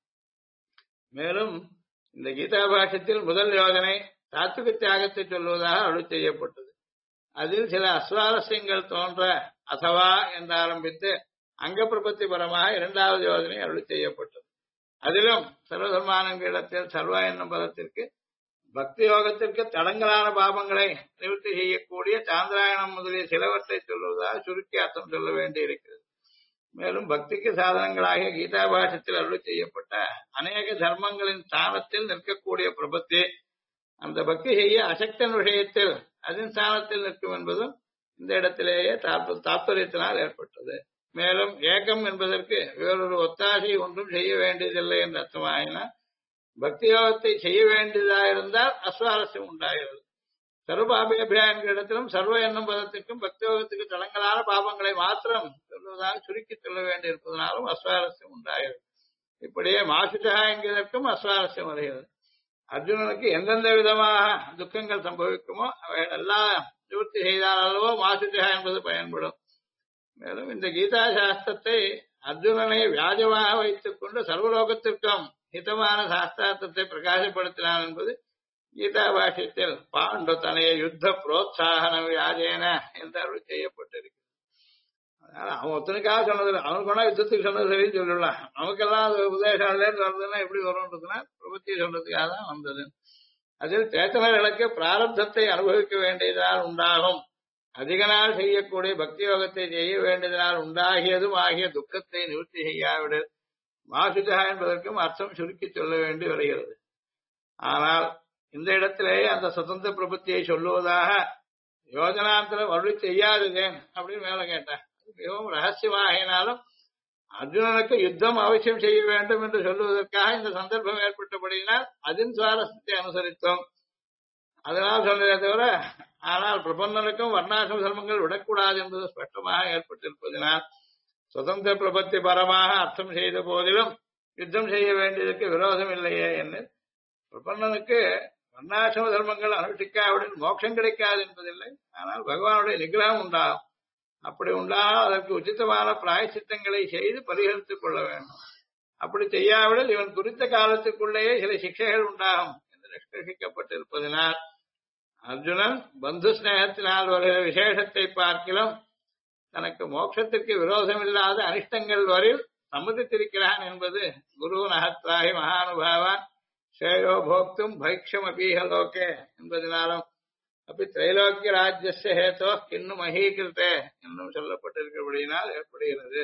மேலும் இந்த கீதா பாஷ்யத்தில் முதல் யோஜனை தாத்துக தியாகத்தை சொல்வதாக அருள் செய்யப்பட்டது. அதில் சில அஸ்வாரஸ்யங்கள் தோன்ற அசவா என்று ஆரம்பித்து அங்க பிரபத்தி பரமாக 2வது யோஜனை அருள் செய்யப்பட்டது. அதிலும் சர்வதர்மான இடத்தில் சர்வ என்னும் பதத்திற்கு பக்தி யோகத்திற்கு தடங்கலான பாபங்களை நிவர்த்தி செய்யக்கூடிய சாந்திராயணம் முதலிய சிலவற்றை சொல்வதாக சுருக்கி அர்த்தம் சொல்ல வேண்டி இருக்கிறது. மேலும் பக்திக்கு சாதனங்களாக கீதா பாஷ்யத்தில் அருள் செய்யப்பட்ட அநேக தர்மங்களின் ஸ்தானத்தில் நிற்கக்கூடிய பிரபத்தி அந்த பக்தி செய்ய அசக்தன் விஷயத்தில் அதன் ஸ்தானத்தில் நிற்கும் என்பதும் இந்த இடத்திலேயே தாற்பயத்தினால் ஏற்பட்டது. மேலும் ஏகம் என்பதற்கு வேறொரு ஒத்தாசை ஒன்றும் செய்ய வேண்டியதில்லை என்று அர்த்தமாயினால் பக்தி யோகத்தை செய்ய வேண்டியதாயிருந்தால் அஸ்வாரஸ்யம் உண்டாகிறது. சர்வபாபியபியா என்கிற இடத்திலும் சர்வ என்னும் பதத்திற்கும் பக்தி யோகத்துக்கு தடங்கலான பாபங்களை மாத்திரம் சொல்வதாக சுருக்கி சொல்ல வேண்டியிருப்பதனாலும் அஸ்வாரஸ்யம் உண்டாகிறது. இப்படியே மாசுஷா என்கிறதற்கும் அஸ்வாரஸ்யம் வருகிறது. அர்ஜுனனுக்கு எந்தெந்த விதமாக துக்கங்கள் சம்பவிக்குமோ அவைகள் எல்லாம் நிவர்த்தி செய்தால் அல்லவோ மாசுஷா என்பது பயன்படும். மேலும் இந்த கீதா சாஸ்திரத்தை அர்ஜுனனை வியாஜமாக வைத்துக் கொண்டு சர்வலோகத்திற்கும் ஹிதமான சாஸ்திரார்த்தத்தை பிரகாசப்படுத்தினான் என்பது கீதா பாஷ்யத்தில் பாண்டு தனைய யுத்த புரோத்சாகன வியாஜேன என்று அருள் செய்யப்பட்டிருக்கு. அதனால அவன் ஒத்தனுக்காக சொன்னது அவனுக்கு வேணா யுத்தத்துக்கு சொன்னது சரின்னு சொல்லலாம். நமக்கெல்லாம் அது உதயசாலையிலேருந்து வர்றதுன்னா எப்படி வரும்ன்றதுன்னா பிரபத்தியை சொல்றதுக்காக தான் வந்தது. அதில் சேத்தனர்களுக்கு பிராரப்தத்தை அனுபவிக்க வேண்டியதால் உண்டாகும் அதிக நாள் செய்யக்கூடிய பக்தி யோகத்தை செய்ய வேண்டியதனால் உண்டாகியதும் ஆகிய துக்கத்தை நிவர்த்தி செய்யாவிடல் மாசுஜா என்பதற்கும் அர்த்தம் சுருக்கி சொல்ல வேண்டி வருகிறது. ஆனால் இந்த இடத்திலேயே அந்த சுதந்திர பிரபத்தியை சொல்லுவதாக யோஜனாந்திரம் அருள் செய்யாதுதேன் அப்படின்னு மேல கேட்டேன். மிகவும் ரகசியமாகினாலும் அர்ஜுனனுக்கு யுத்தம் அவசியம் செய்ய வேண்டும் என்று சொல்லுவதற்காக இந்த சந்தர்ப்பம் ஏற்பட்டபடியினால் அதன் சுவாரஸ்யத்தை அனுசரித்தோம். அதனால் சொன்னதே தவிர ஆனால் பிரபந்தனுக்கும் வர்ணாசிரம தர்மங்கள் விடக்கூடாது என்பது ஸ்பஷ்டமாக ஏற்பட்டிருப்பதனால் சுதந்திர பிரபத்தி பரமாக அர்த்தம் செய்த போதிலும் யுத்தம் செய்ய வேண்டியதற்கு விரோதம் இல்லையே என்று பிரபந்தனுக்கு வர்ணாசிரம தர்மங்கள் அனுஷ்டிக்காவுடன் மோட்சம் கிடைக்காது என்பதில்லை. ஆனால் பகவானுடைய நிகிரகம் உண்டாகும். அப்படி உண்டாக அதற்கு உச்சிதமான பிராயச்சித்தங்களை செய்து பரிகரித்துக் கொள்ள வேண்டும். அப்படி செய்யாவிடில் இவன் குறித்த காலத்துக்குள்ளேயே சில சிக்ஷைகள் உண்டாகும் என்று நிஷ்கர்ஷிக்கப்பட்டிருப்பதனால் அர்ஜுனன் பந்து ஸ்நேகத்தினால் வருகிற விசேஷத்தை பார்க்கிலும் தனக்கு மோட்சத்திற்கு விரோதமில்லாத அனிஷ்டங்கள் வரையில் சம்மதித்திருக்கிறான் என்பது குரு நகத்ராகி மகானுபாவான் ஸ்ரேயோ போக்தும் பைக்ஷம் அபீஹலோகே என்பதனாலும் அப்படி திரைலோக்கிய ராஜ்யஸ்ய ஹேதோ இன்னும் மகீகிருத்தே என்னும் சொல்லப்பட்டிருக்கிறபடியினால் ஏற்படுகிறது.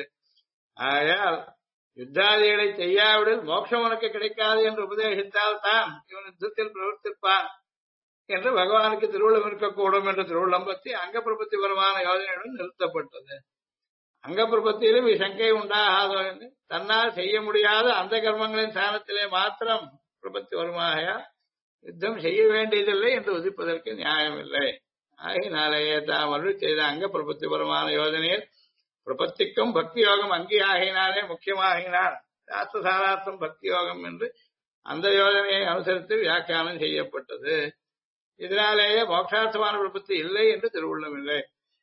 ஆகையால் யுத்தாதிகளை செய்யாவிடில் மோட்சம் உனக்கு கிடைக்காது என்று உபதேசித்தால் தான் இவன் யுத்தத்தில் பிரவர்த்திப்பான் என்று பகவானுக்கு திருவுள்ளம் இருக்கக்கூடும் என்ற திருவுள்ளம் பற்றி அங்க பிரபத்தி பரமான யோஜனையுடன் நிறுத்தப்பட்டது. அங்க பிரபத்தியிலும் இசங்கை உண்டாகாதோ என்று தன்னால் செய்ய முடியாத அந்த கர்மங்களின் ஸ்தானத்திலே மாத்திரம் பிரபத்தி வருமாகையா யுத்தம் செய்ய வேண்டியதில்லை என்று உதிப்பதற்கு நியாயமில்லை. ஆகினாலேயே தாம் அருள் செய்த அங்க பிரபத்தி பரமான யோஜனையில் பிரபத்திக்கும் பக்தி யோகம் அங்கீகாகினாலே முக்கியமாகினார். சாஸ்திர சாரார்த்தம் பக்தி யோகம் என்று அந்த யோஜனையை அனுசரித்து வியாக்கியானம் செய்யப்பட்டது. இதனாலேயே மோட்சார்த்தமான பிரபத்தி இல்லை என்று திருவுள்ளம் இல்லை.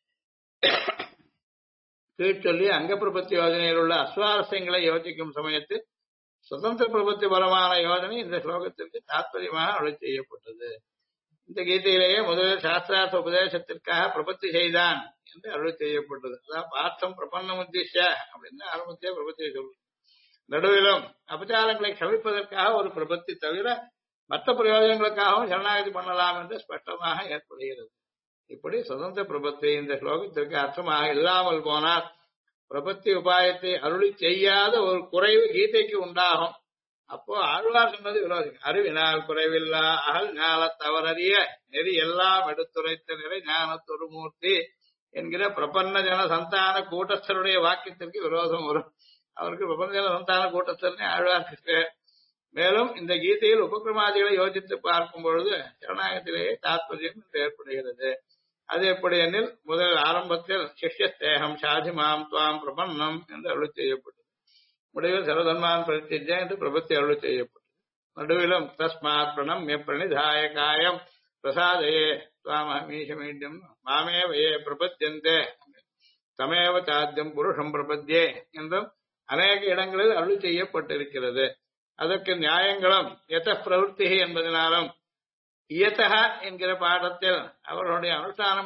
கீழ்ச்சொல்லி அங்க பிரபத்தி யோஜனையில் உள்ள அஸ்வாரஸ்யங்களை யோசிக்கும் சமயத்தில் சுதந்திர பிரபத்தி பரமான யோஜனை இந்த ஸ்லோகத்திற்கு தாத்பரியமாக அருள் செய்யப்பட்டது. இந்த கீதையிலேயே முதலில் சாஸ்திரார்த்த உபதேசத்திற்காக பிரபத்தி செய்தான் என்று அருள் செய்யப்பட்டது. அதான் பார்த்தம் பிரபன்ன உத்திஷ அப்படின்னு ஆரம்பத்திலே பிரபத்தியை சொல்லுது. நடுவிலும் அபச்சாரங்களை கவிப்பதற்காக ஒரு பிரபத்தி தவிர மற்ற பிரயோஜனங்களுக்காகவும் சரணாகதி பண்ணலாம் என்று ஸ்பஷ்டமாக ஏற்படுகிறது. இப்படி சுதந்திர பிரபத்தி இந்த ஸ்லோகத்திற்கு அர்த்தமாக இல்லாமல் போனால் பிரபத்தி உபாயத்தை அருளி செய்யாத ஒரு குறைவு கீதைக்கு உண்டாகும். அப்போ ஆழ்வார் சொன்னது விரோதி. அறிவினால் குறைவில்லா அகல் ஞான தவறறிய நெறி எல்லாம் எடுத்துரைத்த நிறை ஞானத்தொரு மூர்த்தி என்கிற பிரபன்ன ஜன சந்தான கூட்டஸ்தருடைய வாக்கியத்திற்கு விரோதம் வரும். அவருக்கு பிரபஞ்ச ஜன சந்தான கூட்டஸ்தர்னே ஆழ்வார்க்கு பேர். மேலும் இந்த கீதையில் உபக்கிரமாதிகளை யோசித்து பார்க்கும் பொழுது சரணாகத்திலேயே தாத்பரியம் ஏற்படுகிறது. அது எப்படி எனில், முதல் ஆரம்பத்தில் சிஷ்யஸ்தேகம் சாதிமாம் துவாம் பிரபன்னம் என்று அருள் செய்யப்பட்டது. முடிவில் சர்வதன்மான் பிரத்யஜ என்று பிரபத்தி அருள் செய்யப்பட்டது. நடுவிலும் தஸ்மாத் பிரணம்ய பிரணிதாய காயம் பிரசாதையே துவாமீஷமீட்யம் மாமேவையே பிரபத்தியந்தே தமேவ சாத்தியம் புருஷம் பிரபத்தியே என்றும் அநேக இடங்களில் அருள் செய்யப்பட்டிருக்கிறது. அதற்கு நியாயங்களும் யத பிரவருத்தி என்பதனாலும் இயத்தக என்கிற பாடத்தில் அவர்களுடைய அனுஷ்டானம்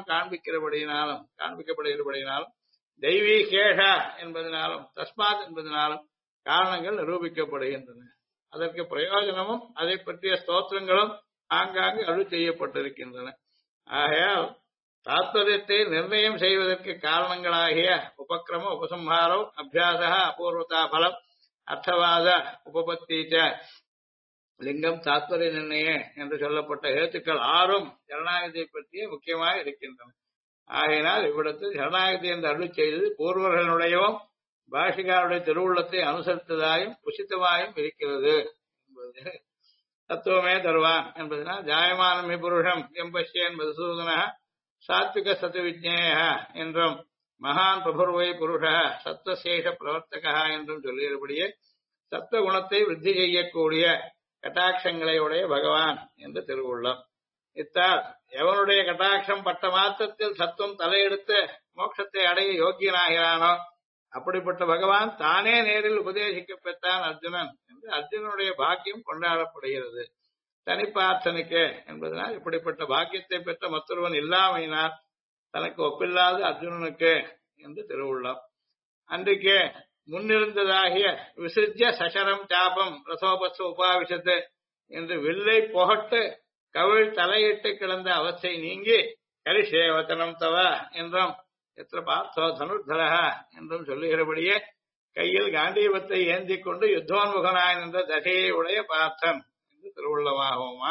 காண்பிக்கப்படுகிறபடியினாலும் தெய்வீகேஷ என்பதனாலும் தஸ்மாத் என்பதனாலும் காரணங்கள் நிரூபிக்கப்படுகின்றன. அதற்கு பிரயோஜனமும் அதை பற்றிய ஸ்தோத்திரங்களும் ஆங்காங்கு அருள் செய்யப்பட்டிருக்கின்றன. ஆகையால் தாத்பரியத்தை நிர்ணயம் செய்வதற்கு காரணங்களாகிய உபக்கிரம உபசம்ஹாரோ அபியாச அபூர்வதா பலம் அர்த்தவாத உபபத்தீச்ச லிங்கம் தாத்பரிய நிர்ணய என்று சொல்லப்பட்ட ஹேத்துக்கள் 6 சரணாகதியை பற்றிய முக்கியமாக இருக்கின்றன. ஆகையினால் இவ்விடத்தில் சரணாகதி என்று அருள் செய்தது பூர்வர்களுடையவும் பாஷிகாருடைய திருவுள்ளத்தை அனுசரித்ததாயும் உசித்தமாயும் இருக்கிறது என்பது தத்துவமே தருவான் என்பதனால் ஜாயமானம் புருஷம் எம்பஷ்ய என்பது சூதன சாத்விக சத்து விஜ்ஞேய என்றும் மகான் பிரபுர்வை புருஷ சத்வசேஷ பிரவர்த்தகா என்றும் சொல்லியபடியே சத்துவ குணத்தை விருத்தி செய்யக்கூடிய கட்டாட்சங்களை உடைய பகவான் என்று திருவுள்ளம். இத்தால் எவனுடைய கட்டாட்சம் பட்ட மாத்திரத்தில் சத்துவம் தலையெடுத்து மோட்சத்தை அடைய யோக்கியனாகிறானோ அப்படிப்பட்ட பகவான் தானே நேரில் உபதேசிக்க பெற்றான் அர்ஜுனன் என்று அர்ஜுனனுடைய பாக்கியம் கொண்டாடப்படுகிறது. தனிப்பார்த்தனுக்கு என்பதனால் இப்படிப்பட்ட பாக்கியத்தை பெற்ற மற்றொருவன் இல்லாமையினால் தனக்கு ஒப்பில்லாத அர்ஜுனனுக்கு என்று திருவுள்ளம். அன்றைக்கு முன்னிருந்ததாகிய விசிறிய சசரம் சாபம் ரசோபச உபாவிஷத்து என்று வில்லை புகட்டு கவிழ் தலையிட்டு கிடந்த அவஸ்தை நீங்கி கரிஷே வச்சனம் தவ என்றும் எத்திர பார்த்தோ தனுர்தரக என்றும் சொல்லுகிறபடியே கையில் காண்டீபத்தை ஏந்தி கொண்டு யுத்தோன்முகனாய் நின்ற தகையை உடைய பார்த்தன் என்று திருவுள்ளமாகுமா.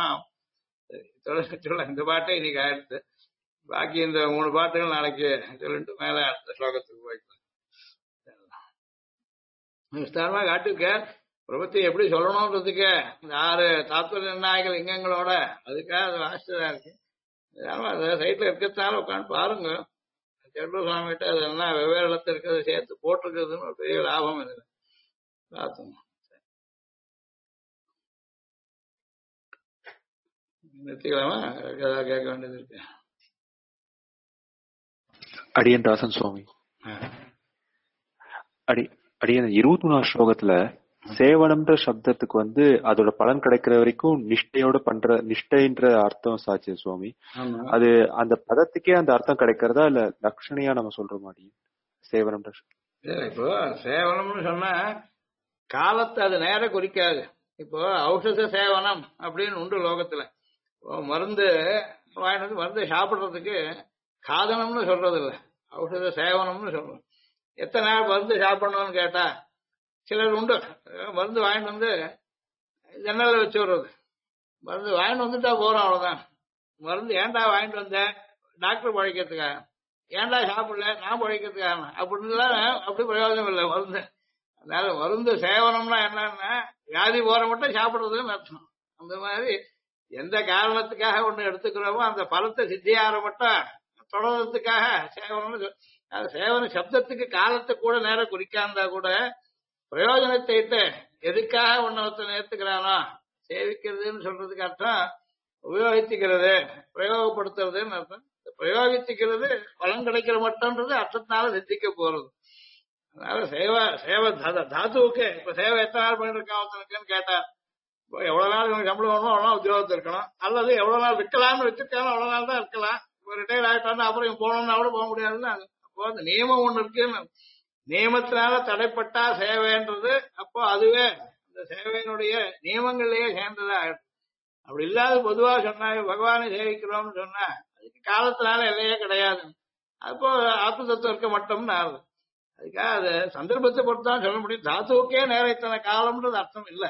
இந்த பாட்டை இன்னைக்கு ஆயிடுத்து. பாக்கி இந்த 3 பாட்டுகள் நாளைக்கு சொல்லிட்டு மேல அடுத்த ஸ்லோகத்துக்கு போய்க்கலாம். விஸ்தாரமா காட்டுக்க பிரபத்தி எப்படி சொல்லணும்ன்றதுக்கு இந்த 6 தாத்பரிய நிர்ணாயக லிங்கங்களோட அதுக்காக அது ஆச்சரியா இருக்கு. அதை சைட்ல இருக்கிறதுனால உட்காந்து பாருங்க. செல்வ சுவாமி கிட்ட அதெல்லாம் வெவ்வேறு இடத்துல இருக்கிறத சேர்த்து போட்டிருக்கிறதுன்னு ஒரு பெரிய லாபம் இதுல பார்த்தோம். நிறுத்திக்கலாமா? ஏதாவது கேட்க வேண்டியது இருக்கு? அடியன் தாசன் சுவாமி, அடியன் 23 ஸ்லோகத்துல சேவனம்ன்ற சப்தத்துக்கு அதோட பலன் கிடைக்கிற வரைக்கும் நிஷ்டையோட பண்ற நிஷ்டைன்ற அர்த்தம் சாட்சி சுவாமி. அது அந்த பதத்துக்கே அந்த அர்த்தம் கிடைக்கிறதா இல்ல லட்சணையா நம்ம சொல்ற மாதிரி சேவனம்ன்ற? இப்போ சேவனம்னு சொன்னா காலத்தை அது நேர குறிக்காது. இப்போ ஔஷத சேவனம் அப்படின்னு உண்டு லோகத்துல. மருந்து வாங்கிட்டு மருந்து சாப்பிடுறதுக்கு காதனம்னு சொல்றது இல்ல, ஔஷத சேவனம்னு சொல்றோம். எத்தனை நாள் மருந்து சாப்பிடணும்னு கேட்டா சிலர் உண்டு மருந்து வாங்கிட்டு ஜன்னல வச்சு விடுறது. மருந்து வாங்கிட்டு வந்துட்டா போறோம், அவ்வளவுதான். மருந்து ஏன்டா வாங்கிட்டு வந்தேன்? டாக்டர் பழைக்கிறதுக்காக. ஏன்டா சாப்பிடல? நான் பழைக்கிறதுக்காக. அப்படின்லாம் அப்படி பிரயோஜனம் இல்லை மருந்து. அதனால மருந்து சேவனம்னா என்னன்னா வியாதி போற மட்டும் சாப்பிடுறதுன்னு அர்த்தம். அந்த மாதிரி எந்த காரணத்துக்காக ஒண்ணு எடுத்துக்கிறோமோ அந்த பலத்தை சித்தியார மட்டும் தொடர்றதுக்காக சேவனம்னு. சேவன சப்தத்துக்கு காலத்தை கூட நேரம் குறிக்காந்தா கூட பிரயோஜனத்தை எதுக்காக ஒன்னொருத்தன் ஏத்துக்கிறானோ சேவிக்கிறதுன்னு சொல்றதுக்கு அர்த்தம் உபயோகித்துக்கிறது, பிரயோகப்படுத்துறதுன்னு அர்த்தம். பிரயோகித்துக்கிறது பலன் கிடைக்கிற மட்டும்ன்றது அர்த்தத்தினால சித்திக்க போறது. அதனால சேவை தாத்துவுக்கு இப்ப சேவை எத்தனை நாள் பண்ணிட்டு இருக்கான் ஒருத்தனுக்குன்னு கேட்டா, எவ்வளவு நாள் இவனுக்கு சம்பளம் வேணுமோ அவ்வளவு நாள் உத்தியோகத்தில் இருக்கணும். அல்லது எவ்வளவு நாள் விற்கலாம்னு வச்சிருக்காலும் அவ்வளவு நாள் தான் இருக்கலாம். இப்போ ரிட்டையர் ஆகிட்டான்னா அப்புறம் இவன் போகணும்னா கூட போக முடியாதுன்னு. அப்போ அந்த நியமம் ஒண்ணு இருக்குன்னு, நியமத்தினால தடைப்பட்டா சேவைன்றது அப்போ அதுவே அந்த சேவையினுடைய நியமங்கள்லயே சேர்ந்ததா ஆயிடும். அப்படி இல்லாத பொதுவா சொன்னா பகவானை சேவிக்கிறோம்னு சொன்னா அதுக்கு காலத்தினால எல்லையே கிடையாது. அப்போ ஆத்ம தத்துவம் இருக்க மட்டும்னு ஆகுது. அதுக்காக அது சந்தர்ப்பத்தை பொறுத்தான் சொல்ல முடியும். தாத்துவுக்கே நேரம் இத்தனை காலம்ன்றது அர்த்தம் இல்லை.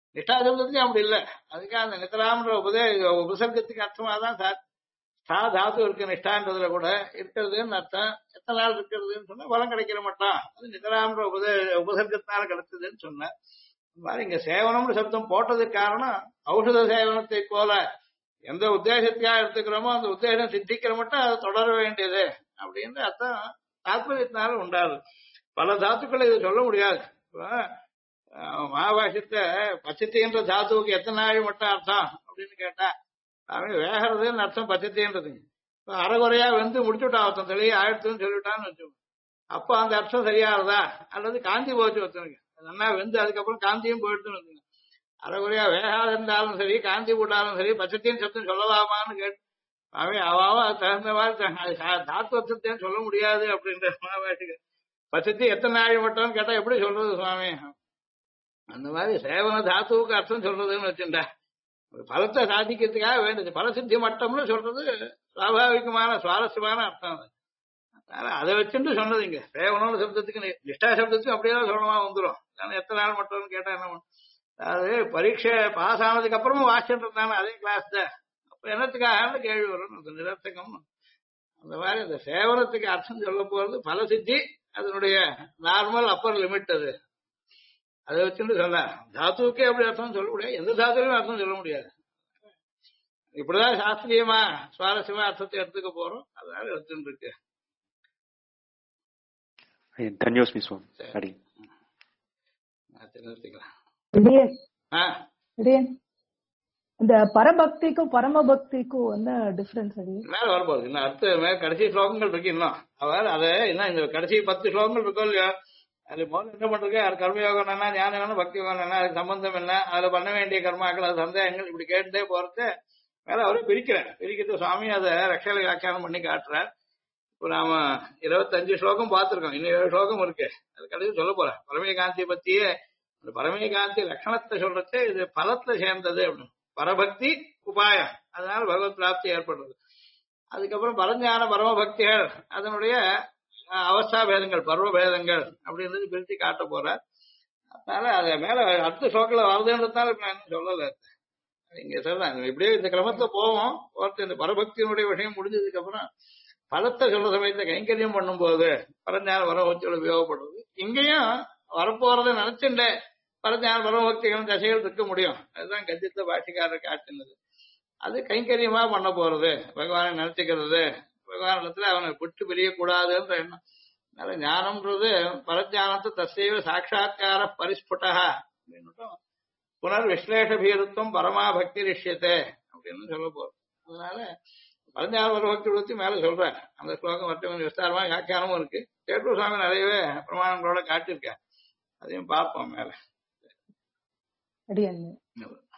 நிஷ்டா சப்தத்துக்கு அப்படி இல்லை. அதுக்காக அந்த நித்தராம்ன்ற உபசர்க்கத்துக்கு அர்த்தமாதான் ஸ்தா தாத்து இருக்கு நிஷ்டான்றதுல கூட இருக்கிறதுன்னு அர்த்தம். எத்தனை நாள் இருக்கிறதுன்னு சொன்னா பலம் கிடைக்கிற மாட்டான், அது நித்தராம்ன்ற உபசர்க்கத்தினால கிடைச்சதுன்னு சொன்னேன். இந்த மாதிரி இங்க சேவனம்னு சப்தம் போட்டதுக்கு காரணம் ஔஷத சேவனத்தை போல எந்த உத்தேசத்துக்காக எடுத்துக்கிறோமோ அந்த உத்தேசம் சித்திக்கிற மட்டும் அது தொடர வேண்டியது அப்படின்னு அர்த்தம் தாத்பரியத்தினால உண்டாது. பல தாத்துக்களை இது சொல்ல முடியாது. மகாபாஷ்யத்தை பச்சத்தின்ற தாத்துவுக்கு எத்தனை நாள் மட்டும் அர்த்தம் அப்படின்னு கேட்டா அவன் வேகிறதுன்னு அர்த்தம் பச்சத்தின்றதுங்க. அரைகுறையா வந்து முடிச்சுட்டான் ஒருத்தன் தெளிய ஆயிடுத்துன்னு சொல்லிவிட்டான்னு வச்சுக்கோங்க. அப்ப அந்த அர்த்தம் சரியாறதா அல்லது காந்தி போச்சு ஒருத்தனுக்கு நல்லா வெந்து அதுக்கப்புறம் காந்தியும் போயிடுதுன்னு வச்சுங்க. அரைகுறையா வேகாது இருந்தாலும் சரி காந்தி போட்டாலும் சரி பச்சத்தின்னு சப்தம் சொல்லலாமான்னு கேட்டு அவன் அவாவும் அது தகுந்த மாதிரி தாத்துவத்தேன்னு சொல்ல முடியாது அப்படின்ற மகாபாஷ்யக்கு பச்சத்தி எத்தனை நாள் மட்டும்னு கேட்டா எப்படி சொல்றது சுவாமி? அந்த மாதிரி சேவன தாத்துவுக்கு அர்த்தம் சொல்றதுன்னு வச்சுட்டா பலத்தை சாதிக்கிறதுக்காக வேண்டியது பலசித்தி மட்டம்னு சொல்றது சுவாபாவிகமான சுவாரஸ்யமான அர்த்தம். அதனால அதை வச்சுட்டு சொன்னது இங்க சேவனம்னு சப்தத்துக்கு நிஷ்டா சப்தத்துக்கு அப்படியே சொல்லமா வந்துடும். எத்தனை நாள் மட்டும்னு கேட்டா என்ன பண்ணும்? அதாவது பரீட்சை பாஸ் ஆனதுக்கு அப்புறமும் வாசிச்சுட்டு அதே கிளாஸ் தான். அப்ப என்னத்துக்காக கேள்வி வரும் நிரர்த்தகம். அந்த மாதிரி அந்த சேவனத்துக்கு அர்த்தம் சொல்ல போறது பலசித்தி அதனுடைய நார்மல் அப்பர் லிமிட். அது அதை வச்சுட்டு சொல்ல தாத்துவுக்கே எப்படி அர்த்தம் சொல்ல முடியாது, எந்த தாத்துலையும் அர்த்தம் சொல்ல முடியாது. இப்படிதான் சாஸ்திரியமா சுவாரஸ்யமா அர்த்தத்தை எடுத்துக்க போறோம், அதனால எடுத்துட்டு இருக்கு. தன்யோஸ்மி சுவாமி. இந்த பரபக்திக்கும் பரமபக்திக்கும் என்ன டிஃபரன்ஸ்? அது மேல வரப்போகுது இன்னும் அடுத்த கடைசி ஸ்லோகங்கள் இருக்கு இன்னும். அவர் அதை என்ன இந்த கடைசி 10 ஸ்லோகங்கள் இருக்கோ இல்லையோ அது முதல்ல என்ன பண்றது, அது கர்மயோகம் என்ன ஞானம் என்ன பக்தி யோகம் என்ன அதுக்கு சம்பந்தம் என்ன அதுல பண்ண வேண்டிய கர்மாக்கள் அது சந்தேகங்கள் இப்படி கேட்டுட்டே போறது மேல அவரே பிரிக்கிறது சுவாமி அதை ரக்ஷலை வியாக்கியானம் பண்ணி காட்டுறார். இப்போ நாம 25 ஸ்லோகம் பார்த்திருக்கோம், இன்னும் 7 ஸ்லோகம் இருக்கு. அது கடைசி சொல்ல போறேன் பரமேகாந்தியை பத்தியே. அந்த பரமேகாந்தி லட்சணத்தை சொல்றது இது பலத்துல சேர்ந்தது அப்படின்னு பரபக்தி உபாயம், அதனால பகவத் பிராப்தி ஏற்படுறது. அதுக்கப்புறம் பரஞான பரமபக்திகள் அதனுடைய அவஸ்தா பேதங்கள் பருவ பேதங்கள் அப்படின்றது பிரித்து காட்ட போறார். அதனால அதை மேல அடுத்த ஸ்லோக்கில் வருதுன்றதுனால இப்ப நான் என்ன சொல்லல. இங்க சொல்றேன் இப்படியே இந்த கிரமத்துல போவோம். ஒருத்தர் இந்த பரபக்தியினுடைய விஷயம் முடிஞ்சதுக்கு அப்புறம் பலத்தை சொல்ற சமயத்தை கைங்கரியம் பண்ணும்போது பரஞான பரமபக்தியோட உபயோகப்படுறது. இங்கேயும் வரப்போறதை நினைச்சுட்டே பரஞான பரமபக்திகள் தசைகள் இருக்க முடியும். அதுதான் கஜித்த பாஷிக்காரர் காட்டினது. அது கைங்கரியமா பண்ண போறது, பகவானை நினைச்சுக்கிறது, பகவானிடத்துல அவனை விட்டு பிரியக்கூடாதுன்ற எண்ணம். அதனால ஞானம்ன்றது பரஜானத்தை தசைவ சாட்சா்கார பரிஸ்புட்டா அப்படின்னு புனர் விஸ்லேஷ பீருத்துவம் பரமா பக்தி ரிஷ்யத்தை அப்படின்னு சொல்ல போறோம். அதனால பரஞான பரபக்தி பத்தி மேல சொல்றேன். அந்த ஸ்லோகம் மட்டும் விஸ்தாரமா வியாக்கியானமும் இருக்கு. சேட்டு சுவாமி நிறையவே பிரமாணங்களோட காட்டியிருக்கேன், அதையும் பார்ப்போம் மேல.